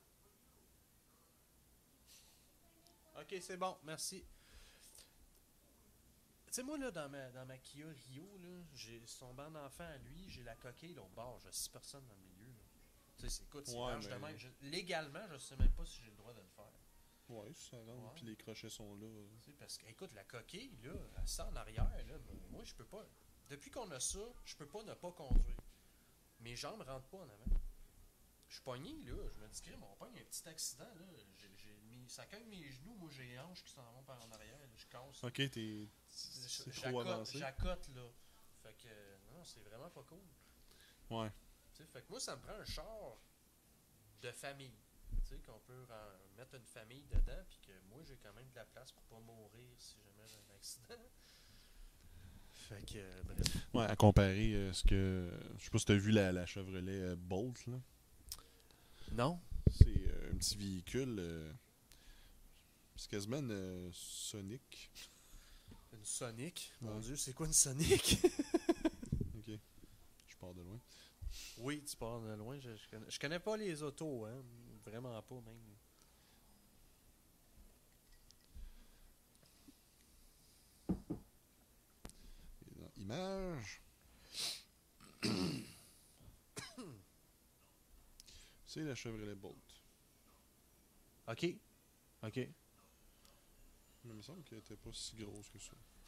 A: Ok, c'est bon, merci. Tu sais, moi, là, dans ma Kia Rio, là, j'ai son banc d'enfant à lui, j'ai la coquille au bord, j'ai 6 personnes dans le milieu. Là. Tu sais, écoute, c'est
C: Ouais,
A: large de
C: mais-
A: même. Légalement, je sais même pas si j'ai le droit de le faire.
C: Ouais, ça rentre,
A: Ouais.
C: puis les crochets sont là.
A: Tu sais, parce que, écoute, la coquille, là, elle sort en arrière, là, moi, je peux pas. Depuis qu'on a ça, je peux pas ne pas conduire. Mes jambes rentrent pas en avant. Je suis pogné, là, je me dis, crème, on pogne un petit accident, là. Ça cogne mes genoux, moi, j'ai les hanches qui s'en vont par en arrière, là, je casse.
C: Ok, c'est trop avancé.
A: J'accote, là. Fait que, non, c'est vraiment pas cool.
C: Ouais.
A: Tu sais, fait que moi, ça me prend un char de famille. Tu sais, qu'on peut mettre une famille dedans, puis que moi, j'ai quand même de la place pour pas mourir si jamais j'ai un accident. Fait que, bref.
C: Ouais, à comparer ce que. Je sais pas si t'as vu la Chevrolet Bolt, là.
A: Non?
C: C'est un petit véhicule. C'est quasiment une Sonic.
A: Une Sonic? Mon
C: Ouais.
A: Dieu, c'est quoi une Sonic?
C: Ok. Je pars de loin.
A: Oui, tu pars de loin. Je connais pas les autos, hein. Vraiment pas, même.
C: Et dans Images. C'est la Chevrolet Bolt.
A: Ok. Ok.
C: Mais il me semble qu'elle était pas si grosse que ça.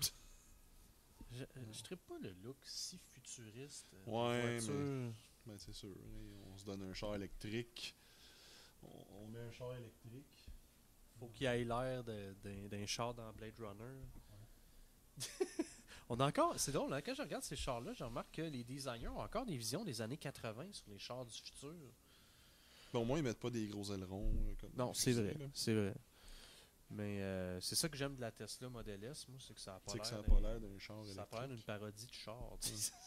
A: Je trippe pas le look si futuriste. De
C: Ouais,
A: voiture.
C: Ben, c'est sûr. Hein, on se donne un char électrique. On met un char électrique.
A: Faut qu'il ait l'air d'un char dans Blade Runner. On a encore, c'est drôle, hein, quand je regarde ces chars-là, je remarque que les designers ont encore des visions des années 80 sur les chars du futur.
C: Bon, au moins, ils mettent pas des gros ailerons. Comme
A: Non,
C: les
A: c'est
C: fusées,
A: vrai,
C: là.
A: c'est vrai. Mais c'est ça que j'aime de la Tesla Model S, moi, c'est que ça a pas
C: C'est
A: l'air
C: que ça n'a
A: d'un-
C: pas l'air d'un char
A: ça a pas l'air d'une
C: électrique.
A: parodie de char. Tu sais.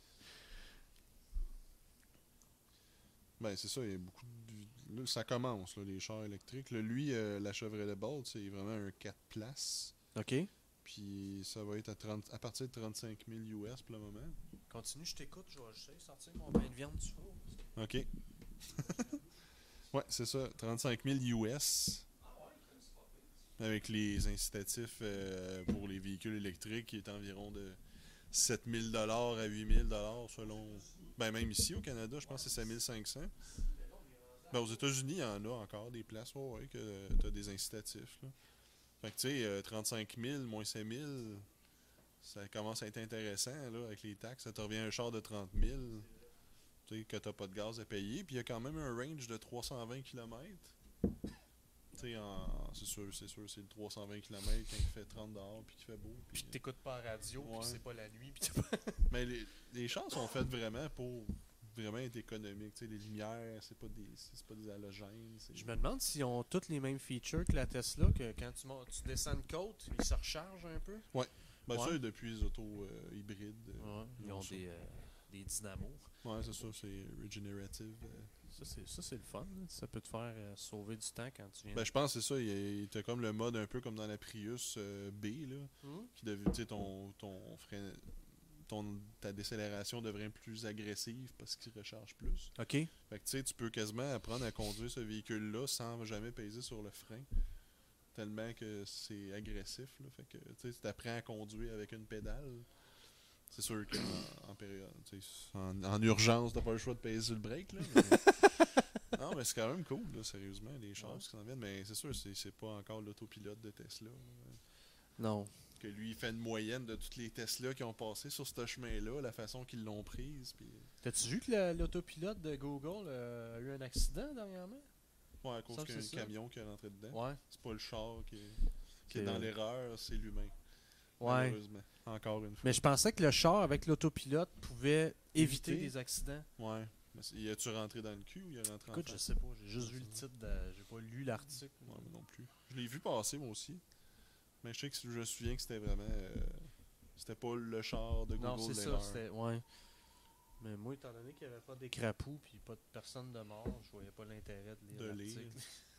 C: Ben, c'est ça, il y a beaucoup de... Là, ça commence, là, les chars électriques. Là, lui, la Chevrolet Bolt, c'est vraiment un 4 places.
A: OK.
C: Puis ça va être à partir de 35 000 US pour le moment.
A: Continue, je t'écoute, je vais sortir mon pain de viande du four.
C: OK. Ouais, c'est ça, 35 000 US. Avec les incitatifs pour les véhicules électriques qui est environ de 7 000 à 8 000 selon... Ben même ici au Canada, je pense que c'est 7 500. Ben, aux États-Unis, il y en a encore des places que tu as des incitatifs. Là. Fait que tu sais, 35 000 moins 5 000, ça commence à être intéressant là, avec les taxes. Ça te revient un char de 30 000 tu sais, que tu n'as pas de gaz à payer. Puis il y a quand même un range de 320 km. C'est sûr, c'est le 320 km quand il fait 30 dehors puis qu'il fait beau.
A: Puis que t'écoutes pas la radio,
C: Ouais.
A: puis c'est pas la nuit, puis t'as pas...
C: Mais les chars sont faites vraiment pour vraiment être économiques. Tu sais, les lumières, c'est pas des halogènes.
A: Je me demande s'ils ont tous les mêmes features que la Tesla, que quand tu descends une côte, ils se rechargent un peu.
C: Ben
A: Ouais.
C: ça, depuis les autos hybrides.
A: Ils ont
C: ça.
A: des dynamos.
C: Ouais, c'est ça, c'est regenerative.
A: Ça, c'est le fun. Là. Ça peut te faire sauver du temps quand tu viens.
C: Ben, je pense que c'est ça. T'as comme le mode un peu comme dans la Prius B, là, qui devait, tu sais, ton frein, ta décélération devrait être plus agressive parce qu'il recharge plus.
A: OK.
C: Fait que tu sais, tu peux quasiment apprendre à conduire ce véhicule-là sans jamais peser sur le frein. Tellement que c'est agressif. Là. Fait que tu apprends à conduire avec une pédale. C'est sûr qu'en période, en urgence, t'as pas le choix de peser sur le break. Là, mais... non, mais c'est quand même cool, là, sérieusement, les choses qui s'en viennent. Mais c'est sûr, c'est pas encore l'autopilote de Tesla.
A: Non.
C: Que lui, il fait une moyenne de toutes les Tesla qui ont passé sur ce chemin-là, la façon qu'ils l'ont prise. Puis...
A: T'as-tu vu que l'autopilote de Google a eu un accident dernièrement?
C: Ouais, à cause
A: Ça,
C: qu'il y a
A: c'est
C: un
A: ça.
C: camion qui est rentré dedans.
A: Ouais.
C: C'est pas le char qui est
A: C'est-
C: dans l'erreur, c'est l'humain.
A: Ouais.
C: Malheureusement. Encore une fois.
A: Mais je pensais que le char avec l'autopilote pouvait éviter
C: Éviter?
A: des accidents.
C: Ouais. Mais y a-tu rentré dans le cul ou il est rentré en
A: Écoute, je
C: face?
A: sais pas. J'ai juste vu le titre. J'ai pas lu l'article.
C: Ouais, moi non plus. Je l'ai vu passer, moi aussi. Mais je sais que je me souviens que c'était vraiment... c'était pas le char de Google.
A: Non, c'est ça.
C: l'erreur.
A: C'était... Ouais. Mais moi, étant donné qu'il n'y avait pas d'écrapou puis pas de personne de mort, je voyais pas l'intérêt de lire
C: De
A: l'article.
C: lire.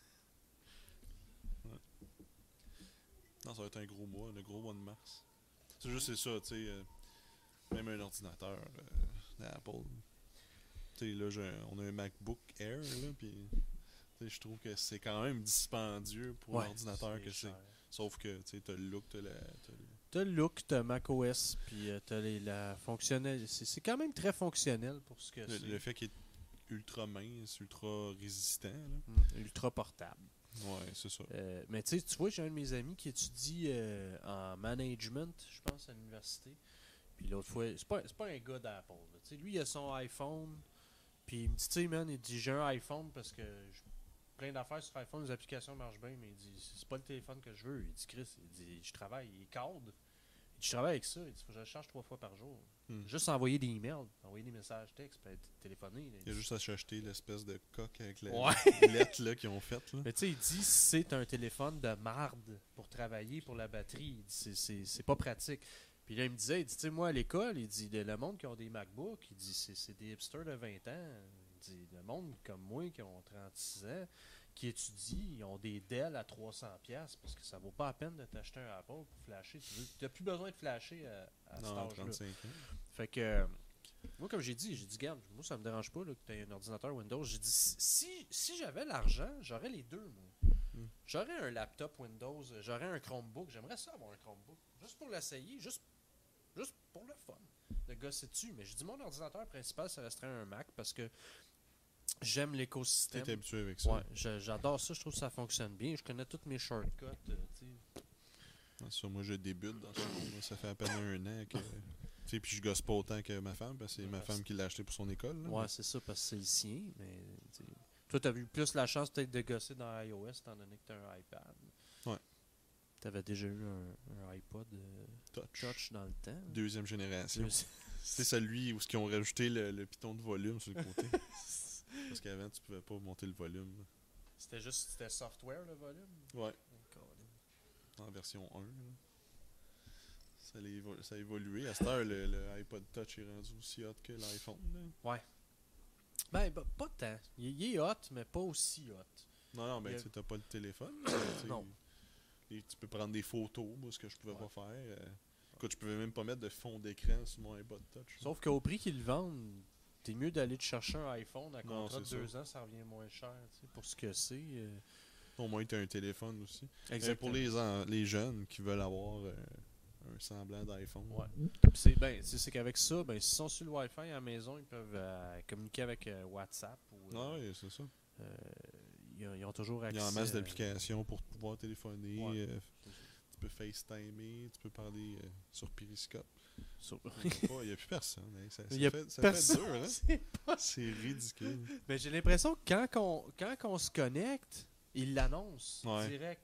C: Non, ça va être un gros mois de mars. C'est juste c'est ça, tu sais. Même un ordinateur d'Apple. Tu sais, là, on a un MacBook Air, là, puis je trouve que c'est quand même dispendieux pour
A: Ouais,
C: l'ordinateur que c'est.
A: cher.
C: Sauf que, tu sais, t'as le look,
A: T'as le look, t'as macOS, puis t'as la fonctionnelle. C'est quand même très fonctionnel pour ce que c'est.
C: le fait qu'il est ultra mince, ultra résistant, là.
A: Ultra portable.
C: Ouais, c'est ça.
A: Mais tu vois, j'ai un de mes amis qui étudie en management, je pense, à l'université. Puis l'autre fois, c'est pas un gars d'Apple. Là. Tu sais, lui, il a son iPhone. Puis il me dit, tu sais, man, il dit, j'ai un iPhone parce que plein d'affaires sur iPhone, les applications marchent bien, mais il dit, c'est pas le téléphone que je veux. Il dit, Chris, il dit, je travaille, il est cadre. Il dit, je travaille avec ça. Il dit, faut que je le charge 3 fois par jour. Juste envoyer des emails, envoyer des messages textes, puis téléphoner. Là,
C: Il y a juste à s'acheter l'espèce de coque avec la
A: Ouais.
C: lettre là, qu'ils ont faite. Là.
A: Mais tu sais, il dit c'est un téléphone de marde pour travailler pour la batterie. Il dit, c'est pas pratique. Puis là, il me disait, il dit, tu sais, moi à l'école, il dit, le monde qui ont des MacBooks, il dit, c'est des hipsters de 20 ans. Il dit, le monde comme moi qui ont 36 ans, qui étudient, ils ont des Dell à 300$ parce que ça vaut pas la peine de t'acheter un Apple pour flasher. Tu n'as plus besoin de flasher à cet
C: Non,
A: âge-là.
C: 35 ans.
A: Fait que, moi, comme j'ai dit, garde, moi, ça me dérange pas là, que tu aies un ordinateur Windows. J'ai dit, si j'avais l'argent, j'aurais les deux, moi. J'aurais un laptop Windows, j'aurais un Chromebook. J'aimerais ça avoir un Chromebook. Juste pour l'essayer, juste pour le fun. De gosser dessus. Mais je dis, mon ordinateur principal, ça resterait un Mac parce que j'aime l'écosystème.
C: T'es habitué avec ça.
A: Ouais, j'adore ça. Je trouve que ça fonctionne bien. Je connais tous mes shortcuts.
C: Ça, moi, je débute dans ce monde. Ça fait à peine un an que... Puis je gosse pas autant que ma femme, parce que c'est ma femme qui l'a acheté pour son école. Là,
A: ouais, c'est ça, parce que c'est le sien. Mais toi, tu as eu plus la chance peut-être de gosser dans iOS, étant donné que tu as un iPad.
C: Ouais.
A: Tu avais déjà eu un iPod Touch dans le temps.
C: Deuxième génération.
A: Deux-
C: C'est celui où ils ont rajouté le piton de volume sur le côté. Parce qu'avant, tu pouvais pas monter le volume. Là.
A: C'était software le volume?
C: Ouais. En version 1. Là. Ça a évolué. À cette heure, le iPod Touch est rendu aussi hot que l'iPhone. Là.
A: Ouais. Ben, pas tant. Il est hot, mais pas aussi hot.
C: Non, ben,
A: Il y a-
C: tu sais, t'as pas le téléphone.
A: Non.
C: Tu peux prendre des photos, moi, ce que je pouvais
A: Ouais.
C: pas faire. Écoute, je pouvais même pas mettre de fond d'écran sur mon iPod Touch.
A: Sauf qu'au prix qu'ils le vendent, t'es mieux d'aller te chercher un iPhone à
C: Non,
A: contrat de
C: c'est
A: 2 ans, ça revient moins cher, tu sais, pour ce que c'est.
C: Au moins, t'as un téléphone aussi.
A: Exactement.
C: Pour les jeunes qui veulent avoir un semblant d'iPhone.
A: Ouais. C'est qu'avec ça, ben, s'ils sont sur le Wi-Fi à la maison, ils peuvent communiquer avec WhatsApp. Ou,
C: Ouais, c'est ça.
A: ils ont toujours
C: Il
A: accès.
C: y a en masse d'applications pour pouvoir téléphoner.
A: Ouais.
C: Tu peux FaceTimer, tu peux parler sur Periscope.
A: sur-
C: Il n'y a plus personne. Hein. Ça
A: Il y a
C: fait
A: personne.
C: dur. Hein?
A: C'est pas-
C: C'est ridicule.
A: Ben, j'ai l'impression que quand on se connecte, ils l'annoncent
C: Ouais.
A: direct.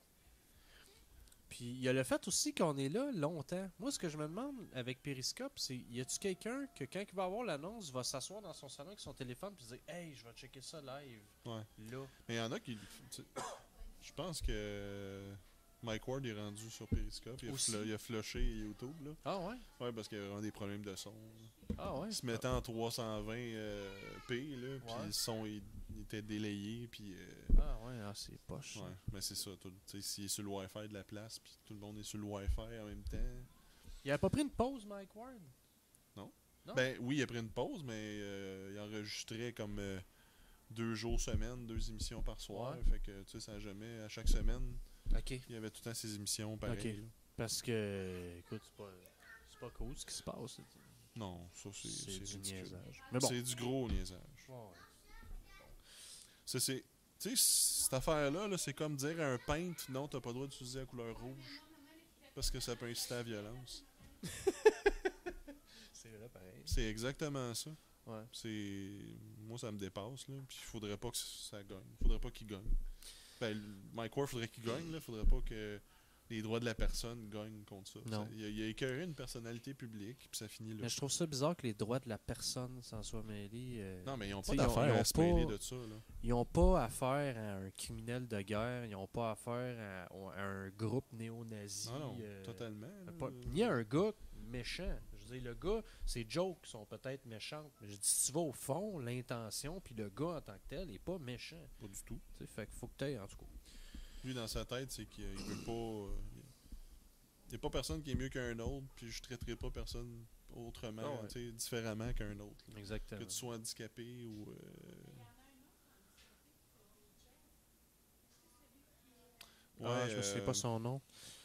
A: Puis il y a le fait aussi qu'on est là longtemps. Moi, ce que je me demande avec Periscope, c'est y a-tu quelqu'un que quand il va avoir l'annonce, va s'asseoir dans son salon avec son téléphone puis dire hey, je vais checker ça live.
C: Ouais.
A: Là.
C: Mais il y en a qui. Je pense que Mike Ward est rendu sur Periscope.
A: Aussi.
C: Il a flushé YouTube. Là.
A: Ah ouais?
C: Ouais, parce qu'il y a vraiment des problèmes de son.
A: Ah ouais?
C: Il se mettait en 320 p, là, puis
A: Ouais.
C: le son il était délayé, puis.
A: Ah ouais, c'est poche.
C: Ouais, mais c'est ça. Tu sais, s'il est sur le Wi-Fi de la place, puis tout le monde est sur le Wi-Fi en même temps.
A: Il avait pas pris une pause, Mike Ward? Non?
C: Ben oui, il a pris une pause, mais il enregistrait comme 2 jours semaine, 2 émissions par soir.
A: Ouais.
C: Fait que tu sais, ça jamais. À chaque semaine,
A: Ok.
C: il y avait tout le temps ses émissions pareilles.
A: Ok.
C: là.
A: Parce que, écoute, c'est pas cool ce qui se passe.
C: Non, ça c'est
A: C'est du
C: ridicule.
A: niaisage. Mais bon.
C: C'est du gros niaisage.
A: Ouais.
C: Ça, c'est. Tu sais, cette affaire-là, là, c'est comme dire à un peintre, non, t'as pas le droit d'utiliser la couleur rouge. Parce que ça peut inciter à la violence.
A: C'est vrai, pareil.
C: C'est exactement ça.
A: Ouais.
C: Moi, ça me dépasse, là. Puis il faudrait pas que ça gagne. Faudrait pas qu'il gagne. Ben, Mike Ward, faudrait qu'il gagne, là. Faudrait pas que les droits de la personne gagnent contre ça.
A: Non.
C: Il a écœuré une personnalité publique, puis ça finit là.
A: Mais je trouve ça bizarre que les droits de la personne s'en soient mêlés.
C: Non, mais ils ont
A: T'sais,
C: pas
A: ils ont
C: d'affaire à se mêler
A: pas-
C: de ça, là.
A: Ils n'ont pas affaire à un criminel de guerre, ils n'ont pas affaire à un groupe néo-nazi.
C: Non, totalement. là.
A: Ni à un gars méchant. Je veux dire, le gars, ses jokes sont peut-être méchantes, mais je dis, si tu vas au fond, l'intention, puis le gars en tant que tel est pas méchant.
C: Pas du tout.
A: T'sais, fait qu'il faut que tu ailles, en tout cas.
C: Lui, dans sa tête, c'est qu'il veut pas. Il n'y a pas personne qui est mieux qu'un autre, puis je traiterai pas personne autrement,
A: Ah ouais.
C: tu sais, différemment qu'un autre. là.
A: Exactement.
C: Que tu sois handicapé ou.
A: Je me souviens pas son nom.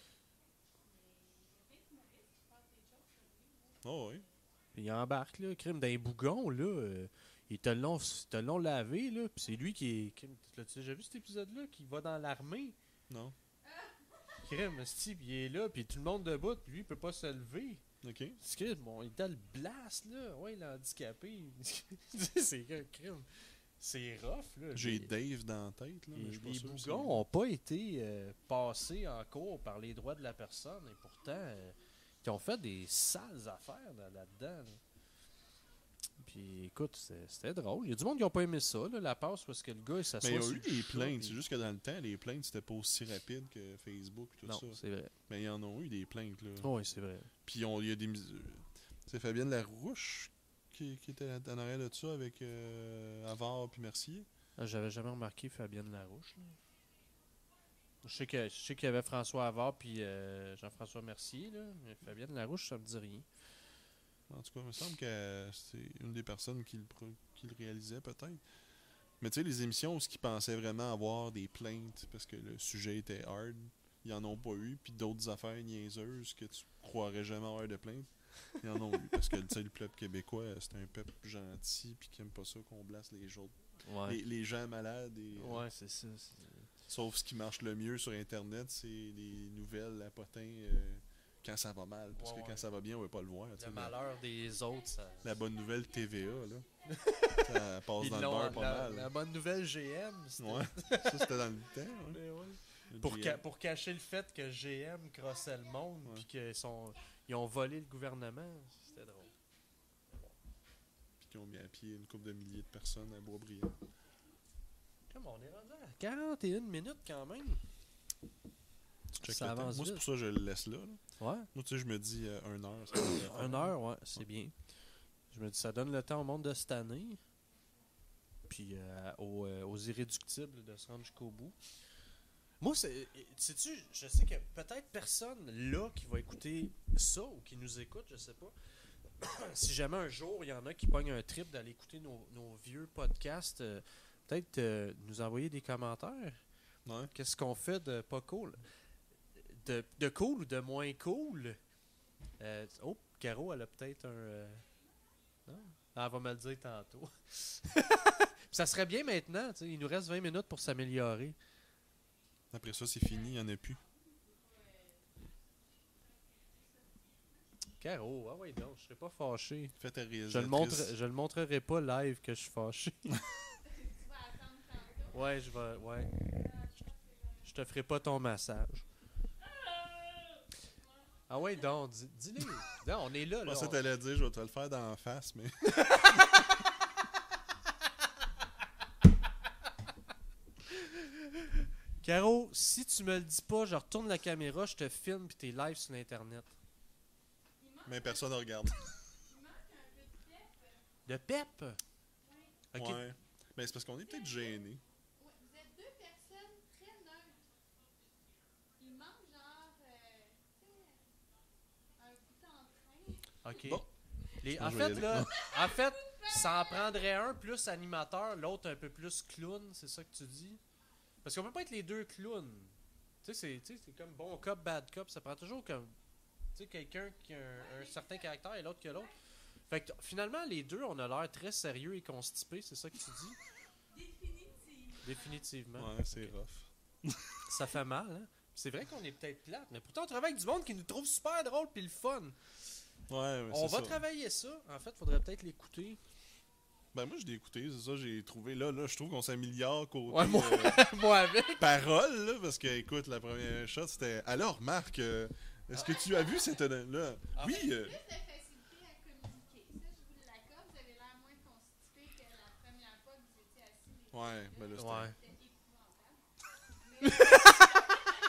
C: Oh, oui.
A: Puis il embarque, là, crime d'un bougon, là. Il te l'ont lavé, là. Puis c'est lui qui est. L'as-tu déjà vu cet épisode-là? Qui va dans l'armée.
C: Non.
A: Crime, Steve, il est là, puis tout le monde debout, puis lui, il peut pas se lever.
C: Ok.
A: C'est que, bon, il était le blast, là. Ouais, il est handicapé. C'est que, crime. C'est rough, là.
C: J'ai
A: Les-
C: Dave dans la tête, là, mais je suis pas
A: les
C: sûr. que c'est
A: bougons
C: lui.
A: n'ont pas été passés en cours par les droits de la personne, et pourtant, ils ont fait des sales affaires là-dedans. Là. Puis écoute, c'était drôle. Il y a du monde qui n'a pas aimé ça, là, la passe, parce que le gars, il s'assoit
C: Mais il y a
A: sur
C: eu
A: le
C: des
A: chat,
C: plaintes.
A: puis-
C: C'est juste que dans le temps, les plaintes, c'était pas aussi rapide que Facebook et tout
A: Non,
C: ça.
A: c'est vrai.
C: Mais il y en a eu des plaintes, là.
A: Oui, c'est vrai.
C: Puis il y a des. C'est Fabienne Larouche qui était en arrière de ça avec Avard puis Mercier.
A: Ah, j'avais jamais remarqué Fabienne Larouche. Là. Je sais qu'il y avait François Havard puis Jean-François Mercier, là, mais Fabienne Larouche, ça me dit rien.
C: En tout cas, il me semble que c'est une des personnes qui le réalisait, peut-être. Mais tu sais, les émissions où ils pensaient vraiment avoir des plaintes parce que le sujet était hard, ils en ont pas eu. Puis d'autres affaires niaiseuses que tu croirais jamais avoir de plaintes, ils en ont eu. Parce que tu sais, le peuple québécois, c'est un peuple gentil puis qui aime pas ça qu'on blasse les autres.
A: Ouais,
C: Les gens malades.
A: ouais c'est ça.
C: Sauf ce qui marche le mieux sur Internet, c'est les nouvelles à potin quand ça va mal. Parce
A: Ouais,
C: que
A: ouais.
C: quand ça va bien, on veut pas le voir. tu sais.
A: Le malheur des autres, ça...
C: La bonne nouvelle TVA, là. Ça passe
A: Ils
C: dans le
A: l'ont-
C: beurre pas mal.
A: la bonne nouvelle GM, c'était...
C: Ouais, ça c'était dans le temps. Ouais.
A: Mais ouais. Pour cacher le fait que GM crossait le monde puis qu'ils ont volé le gouvernement. C'était drôle.
C: Puis qu'ils ont mis à pied une couple de milliers de personnes à Boisbriand.
A: Comme on est rendu à 41 minutes quand même.
C: Ça avance. Moi, c'est pour ça que je le laisse là.
A: Ouais.
C: Moi, tu sais, je me dis 1 heure.
A: 1 heure, ouais, c'est bien. Je me dis, ça donne le temps au monde de cette année. Puis aux irréductibles de se rendre jusqu'au bout. Moi, sais-tu, je sais que peut-être personne là qui va écouter ça ou qui nous écoute, je sais pas. Si jamais un jour il y en a qui pognent un trip d'aller écouter nos vieux podcasts, peut-être nous envoyer des commentaires.
C: Ouais.
A: Qu'est-ce qu'on fait de pas cool? De cool ou de moins cool? Caro, elle a peut-être un... Non? Elle va me le dire tantôt. Ça serait bien maintenant. Il nous reste 20 minutes pour s'améliorer.
C: Après ça, c'est fini. Il n'y en a plus.
A: Caro, ouais, non, je serais pas fâché.
C: Fais ta
A: réalisatrice. Je le montrerai pas live que je suis fâché.
D: Tu vas attendre tantôt.
A: Ouais, je vais... Ouais. Je te ferai pas ton massage. Ah ouais, donc, dis-le. Non, on est là.
C: Je pensais que t'allais dire, je vais te le faire d'en face, mais...
A: Caro, si tu me le dis pas, je retourne la caméra, je te filme pis t'es live sur Internet.
C: Mais personne ne regarde.
D: Il manque un peu de pep.
A: De pep?
D: Oui.
A: Ok.
C: Ouais. Mais c'est parce qu'on est peut-être gênés.
D: Ouais, vous êtes deux personnes très neutres. Il manque genre, tu sais, un bout en train.
A: Ok.
C: Bon.
A: En
C: je vais y
A: fait,
C: aller.
A: là, ça en prendrait un plus animateur, l'autre un peu plus clown, c'est ça que tu dis? Parce qu'on peut pas être les deux clowns. Tu sais, c'est comme bon cop, bad cop, ça prend toujours comme, tu sais, quelqu'un qui a un certain caractère et l'autre que l'autre. Fait que finalement, les deux, on a l'air très sérieux et constipés, c'est ça que tu dis? Définitivement.
C: Ouais, c'est rough.
A: Ça fait mal, hein? C'est vrai qu'on est peut-être plate, mais pourtant on travaille avec du monde qui nous trouve super drôle pis le fun.
C: Ouais, mais
A: On
C: c'est
A: va
C: ça.
A: travailler ça. En fait, faudrait peut-être l'écouter.
C: Ben moi, je l'ai écouté, c'est ça, j'ai trouvé. Là, je trouve qu'on s'améliore côté
A: Ouais, moi avec.
C: parole, là, parce que, écoute, la première shot, c'était... Alors, Marc, est-ce que tu as vu cette... là? Oui,
D: Plus de facilité à communiquer. Ça, je vous l'accorde. Vous avez l'air moins constipé que la première fois que vous étiez assis.
C: ouais, ben là, c'était...
A: Ouais.
D: C'était épouvantable.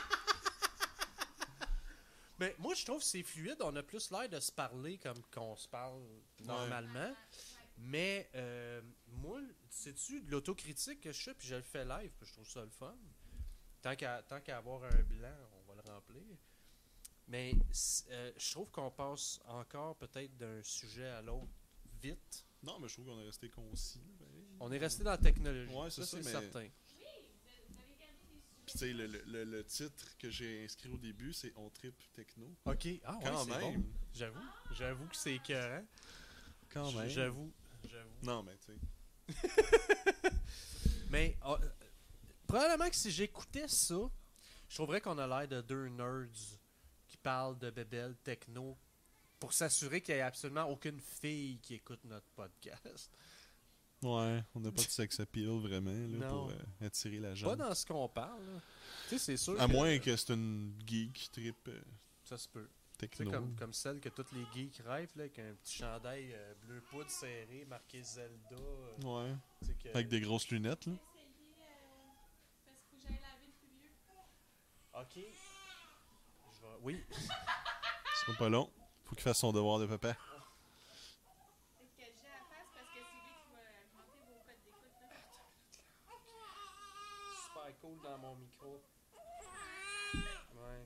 A: Mais moi, je trouve que c'est fluide. On a plus l'air de se parler comme qu'on se parle normalement. Mais moi, sais-tu, de l'autocritique que je fais, puis je le fais live, puis je trouve ça le fun. Tant qu'à avoir un blanc, on va le remplir. Mais je trouve qu'on passe encore peut-être d'un sujet à l'autre vite.
C: Non, mais je trouve qu'on est resté concis. Ben...
A: On est resté dans la technologie.
C: Ouais,
A: ça,
C: c'est
A: c'est
C: ça, mais-
A: certain.
C: Puis tu sais, le titre que j'ai inscrit au début, c'est On tripe techno.
A: Ok. Ah ouais,
C: Quand
A: c'est
C: même.
A: bon. J'avoue que c'est écœurant.
C: Quand même.
A: J'avoue.
C: Non, mais tu sais...
A: Mais probablement que si j'écoutais ça, je trouverais qu'on a l'air de deux nerds qui parlent de bébelle techno pour s'assurer qu'il n'y ait absolument aucune fille qui écoute notre podcast.
C: Ouais, on n'a pas de sex appeal vraiment là,
A: Non.
C: pour attirer la
A: Pas
C: jambe.
A: dans ce qu'on parle. Là. Tu sais, c'est sûr.
C: À
A: que
C: moins que c'est une geek qui tripe
A: ça se peut. Tu sais,
C: techno.
A: comme celle que tous les geeks rêvent, là, avec un petit chandail bleu poudre serré, marqué Zelda.
C: Ouais,
A: Tu sais que-
C: avec des grosses lunettes là.
D: Essayer, parce qu'il faut que j'aille laver le plus vieux.
A: Ok. Oui.
C: Ce sera pas long. Faut qu'il fasse son devoir de papa.
D: Fait que j'ai à la face parce que c'est lui qui va augmenter vos codes d'écoute. Là.
A: Super cool dans mon micro. Ouais.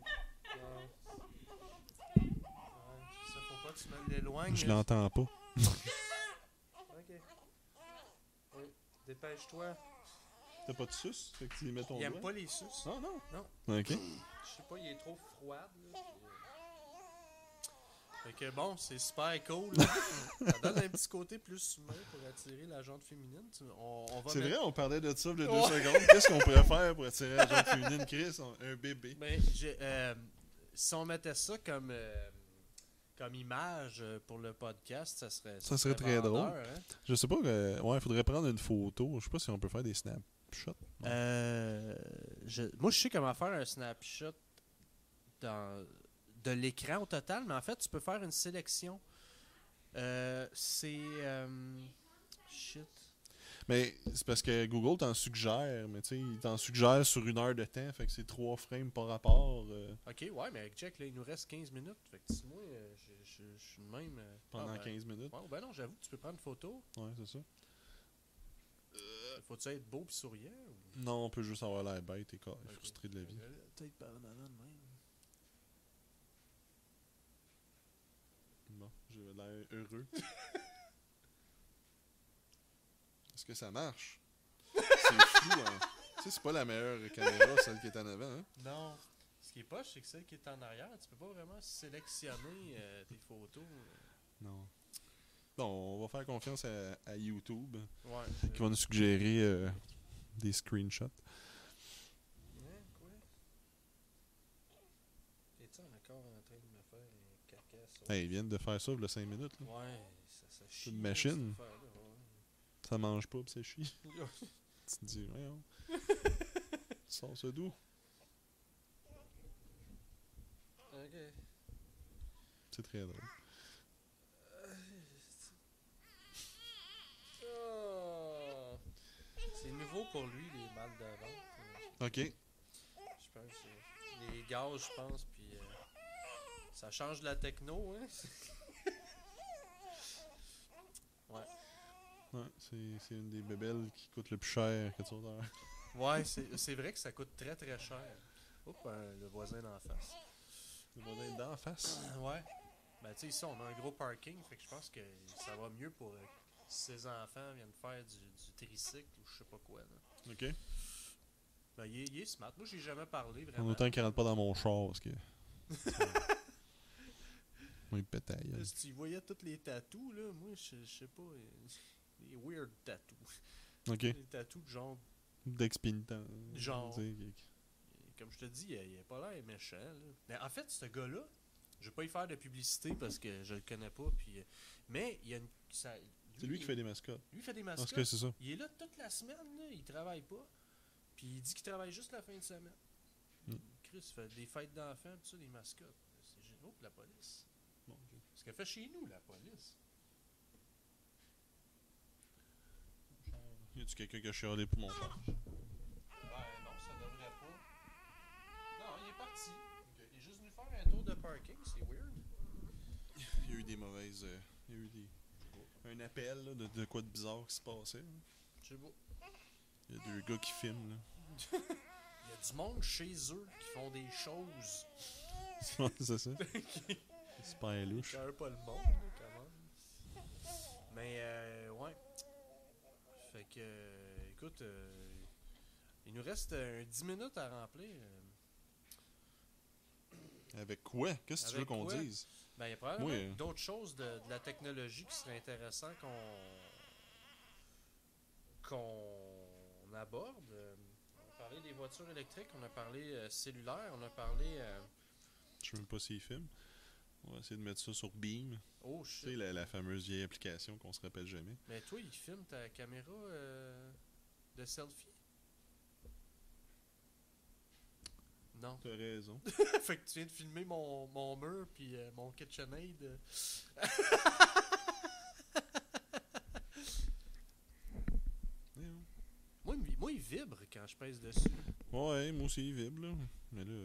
A: Ça, faut pas que tu me l'éloignes.
C: Je l'entends pas.
A: Ok. Oui. Dépêche-toi.
C: T'as pas de suce? Fait que tu y mets ton
A: Il aime
C: doigt?
A: pas les suces.
C: Non, non.
A: Non.
C: Ok.
A: Je sais pas, il est trop froid. Là. Fait que bon, c'est super cool. Là. Ça donne un petit côté plus humain pour attirer la jante féminine. On va
C: C'est
A: mettre-
C: vrai, on parlait de ça il y a 2
A: Ouais.
C: secondes. Qu'est-ce qu'on pourrait faire pour attirer la gente féminine, Chris? Un bébé.
A: Ben, si on mettait ça comme image pour le podcast, ça serait
C: Ça serait très
A: vendeur,
C: drôle.
A: hein.
C: Je sais pas, ouais, il faudrait prendre une photo. Je sais pas si on peut faire des snaps. Snapshot?
A: Moi, je sais comment faire un snapshot de l'écran au total, mais en fait, tu peux faire une sélection. Shit.
C: Mais c'est parce que Google t'en suggère, mais tu sais, il t'en suggère sur 1 heure de temps, fait que c'est 3 frames par rapport
A: Ok, ouais, mais avec Jack, là, il nous reste 15 minutes. Fait que si moi, je suis de même.
C: pendant
A: ben,
C: 15 minutes.
A: Ouais, ben non, j'avoue, tu peux prendre une photo.
C: Ouais, c'est ça.
A: Faut-tu être beau pis souriant? Ou...
C: Non, on peut juste avoir l'air bête et
A: Ok.
C: frustré de la vie.
A: Peut-être par en avant de même.
C: Bon, j'ai l'air heureux. Est-ce que ça marche? C'est flou, hein? Tu sais, c'est pas la meilleure caméra, celle qui est en avant, hein?
A: Non. Ce qui est poche, c'est que celle qui est en arrière, tu peux pas vraiment sélectionner tes photos.
C: Non. Bon, on va faire confiance à YouTube,
A: Ouais.
C: qui va nous suggérer des screenshots.
A: Hein, quoi? Es-tu encore en train de me faire un caca sur...
C: Hey, ils viennent de faire ça, il y a 5 minutes. Là.
A: Ouais, ça chie.
C: une machine.
A: cette affaire-là,
C: Ça mange pas, pis ça chie.
A: ouais.
C: Tu te dis, voyons. Tu sors ça d'où?
A: Ok.
C: C'est très drôle.
A: Ah. C'est nouveau pour lui, les balles de ventre.
C: Ok.
A: Je pense. Les gaz, je pense, puis ça change de la techno, hein? Ouais.
C: Ouais, c'est une des bébelles qui coûte le plus cher que tu vas.
A: Ouais, c'est vrai que ça coûte très très cher. Oups, le voisin d'en face.
C: Le modèle d'en face.
A: Ouais. Ben, tu sais, ici, on a un gros parking, fait que je pense que ça va mieux pour si ses enfants viennent faire du tricycle ou je sais pas quoi, là.
C: Ok.
A: Ben, il est smart. Moi, j'ai jamais parlé
C: En
A: vraiment.
C: autant qu'il rentre pas dans mon char, parce que. Moi, il pétaille.
A: Là, si tu voyais tous les tatous, là, moi, je sais pas. Des weird tatous.
C: Ok.
A: Des tatous de genre.
C: D'expinitant.
A: Genre.
C: Tu sais,
A: Comme je te dis, il a pas l'air méchant, là. Mais en fait, ce gars-là, je vais pas y faire de publicité parce que je le connais pas. Puis, mais il y a une.
C: c'est lui qui fait des mascottes.
A: Lui, il fait des
C: Parce
A: mascottes.
C: que c'est ça.
A: Il est là toute la semaine, là, il travaille pas. Puis il dit qu'il travaille juste la fin de semaine.
C: Mm.
A: Chris, il fait des fêtes d'enfants, tout ça, des mascottes. C'est génial pour la police.
C: Bon, ok.
A: Ce qu'elle fait chez nous, la police.
C: Y a-tu quelqu'un qui a chialé pour mon char?
A: Ben non, ça devrait pas. Non, il est parti. Il est juste venu faire un tour de parking, c'est weird.
C: Il y a eu des mauvaises. Il y a eu un appel là, de quoi de bizarre qui se passait. Là.
A: C'est beau.
C: Il y a 2 gars qui filment. Là.
A: Il y a du monde chez eux qui font des choses.
C: Ouais, c'est ça. C'est super louche.
A: Cœur pas le monde, là, quand même. Mais, ouais. Fait que, écoute, il nous reste 10 minutes à remplir.
C: Avec quoi? Qu'est-ce que tu veux
A: Avec
C: qu'on
A: quoi?
C: dise?
A: Ben, il y a probablement
C: Oui,
A: d'autres choses de la technologie qui serait intéressant qu'on aborde. On a parlé des voitures électriques, on a parlé cellulaire, on a parlé...
C: Je sais même pas s'il filme. On va essayer de mettre ça sur Beam.
A: oh,
C: Tu
A: shit.
C: sais, la fameuse vieille application qu'on se rappelle jamais.
A: Mais toi, il filme ta caméra de selfie? Non.
C: T'as raison.
A: Fait que tu viens de filmer mon mur puis mon KitchenAid. Moi, il vibre quand je pèse dessus.
C: Ouais, moi aussi, il vibre, là. Mais là...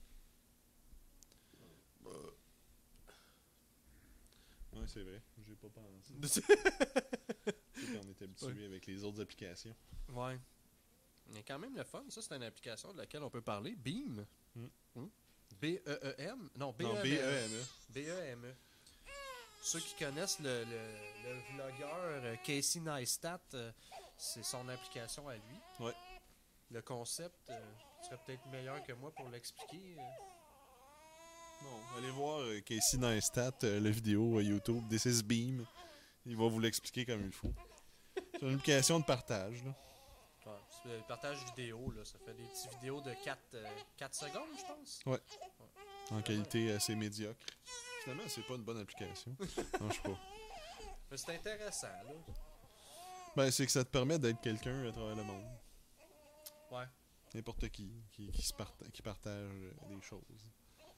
C: Ouais, c'est vrai. J'ai pas pensé. C'est qu'on est habitué
A: Ouais.
C: avec les autres applications.
A: Ouais. Mais quand même le fun, ça c'est une application de laquelle on peut parler. Beam. B-E-E-M. Non,
C: Non,
A: B-E-M-E.
C: B-E-M-E.
A: B-E-M-E. Ceux qui connaissent le vlogueur Casey Neistat, c'est son application à lui.
C: Ouais.
A: Le concept serait peut-être meilleur que moi pour l'expliquer.
C: Non, allez voir Casey Neistat, la vidéo YouTube This is Beam. Il va vous l'expliquer comme il faut. C'est une application de partage, là.
A: Ouais, c'est le partage vidéo, là. Ça fait des petites vidéos de 4 secondes, je pense.
C: En qualité assez médiocre. Finalement, c'est pas une bonne application. Non, je sais pas.
A: Mais c'est intéressant, là.
C: Ben, c'est que ça te permet d'être quelqu'un à travers le monde.
A: Ouais.
C: N'importe qui qui partage des choses.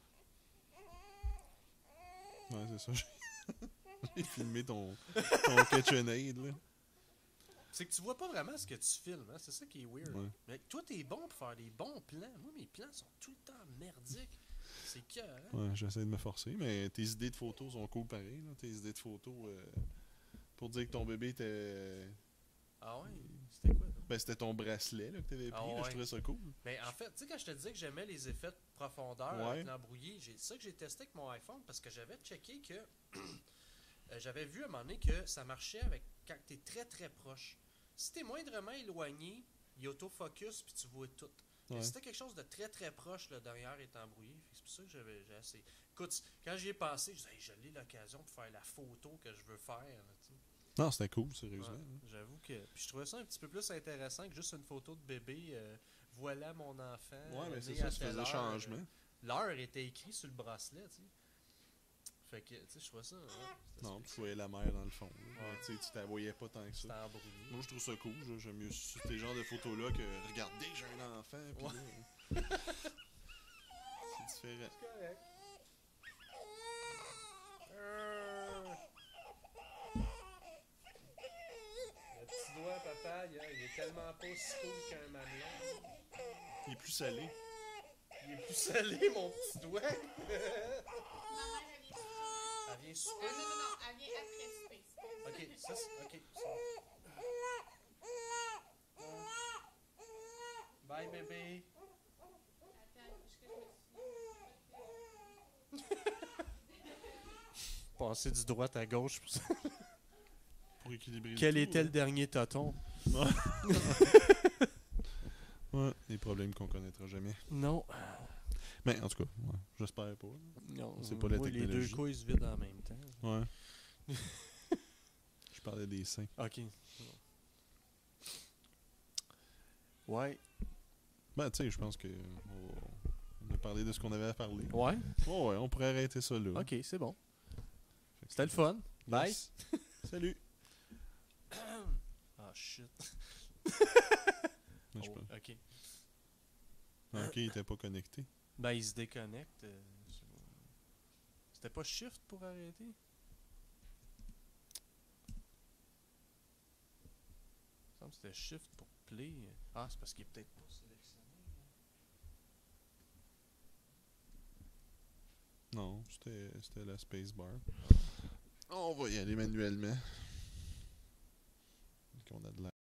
C: Ouais, c'est ça. J'ai filmé ton KitchenAid, là.
A: C'est que tu vois pas vraiment ce que tu filmes, hein? C'est ça qui est weird.
C: Ouais.
A: Mais toi, t'es bon pour faire des bons plans. Moi, mes plans sont tout le temps merdiques. C'est cœur, hein?
C: Ouais, j'essaie de me forcer, mais tes idées de photos sont cool pareil, là. Tes idées de photos pour dire que ton bébé était...
A: Ah ouais? C'était quoi, donc?
C: Ben, c'était ton bracelet là, que t'avais pris,
A: Ah
C: là,
A: ouais.
C: je trouvais ça cool.
A: Mais en fait, tu sais, quand je te disais que j'aimais les effets de profondeur
C: Ouais.
A: avec l'embrouillé, c'est ça que j'ai testé avec mon iPhone parce que j'avais checké que j'avais vu à un moment donné que ça marchait avec quand t'es très très proche. Si t'es moindrement éloigné, il autofocus puis tu vois tout. Mais
C: Ouais.
A: si t'as quelque chose de très très proche, le derrière est embrouillé. C'est pour ça que j'ai assez. Écoute, quand j'y ai pensé, je disais, hey, j'ai l'occasion de faire la photo que je veux faire. Là, tu sais.
C: Non, c'était cool, sérieusement.
A: Ouais, j'avoue que. Puis je trouvais ça un petit peu plus intéressant que juste une photo de bébé. Voilà mon enfant.
C: Ouais, mais c'est
A: né
C: ça,
A: à
C: tu
A: telle
C: faisais
A: heure.
C: changement.
A: L'heure était écrite sur le bracelet, tu sais. Fait que, tu sais, je trouvais ça. Ouais, c'était
C: Non, tu voyais la mer dans le fond. là.
A: Ouais.
C: Mais, tu sais, tu t'en voyais pas tant que
A: C'était
C: ça.
A: embrouillé.
C: Moi, je trouve ça cool. J'aime mieux ces genres de photos-là que regardez, j'ai un enfant. Puis
A: Ouais.
C: là, c'est différent.
A: C'est correct. Le petit doigt, papa, il est tellement pas aussi cool qu'un mamelon.
C: Il est plus salé.
A: Il est plus salé, mon petit doigt.
D: Ma mère, elle vient souper.
A: Elle vient souper.
D: Non, elle vient après souper.
A: Ok, ça c'est. Ok, ça. Bye, bébé.
D: Attends, je me
A: Passer du droite à gauche. Pour ça.
C: Pour équilibrer
A: Quel
C: le tout,
A: était le dernier toton?
C: Ouais, des problèmes qu'on connaîtra jamais.
A: Non.
C: Mais en tout cas, ouais, j'espère pas.
A: Non,
C: C'est pas la
A: moi, les deux
C: technologie.
A: couilles se vident en même temps.
C: Ouais. Je parlais des seins.
A: Ok. Ouais.
C: Ben, tu sais, je pense que on a parlé de ce qu'on avait à parler.
A: Ouais?
C: Oh, ouais, on pourrait arrêter ça là.
A: Ok, c'est bon.
C: Fait que-
A: C'était le fun. Bye.
C: Yes. Salut.
A: Ah, shit.
C: Ben, je
A: Oh,
C: pense-
A: ok.
C: Ok, il était pas connecté.
A: Ben, il se déconnecte. C'était pas shift pour arrêter? Il me semble que c'était shift pour play. Ah, c'est parce qu'il est peut-être pas sélectionné.
C: Non, c'était la spacebar. On va y aller manuellement. Donc, on a de la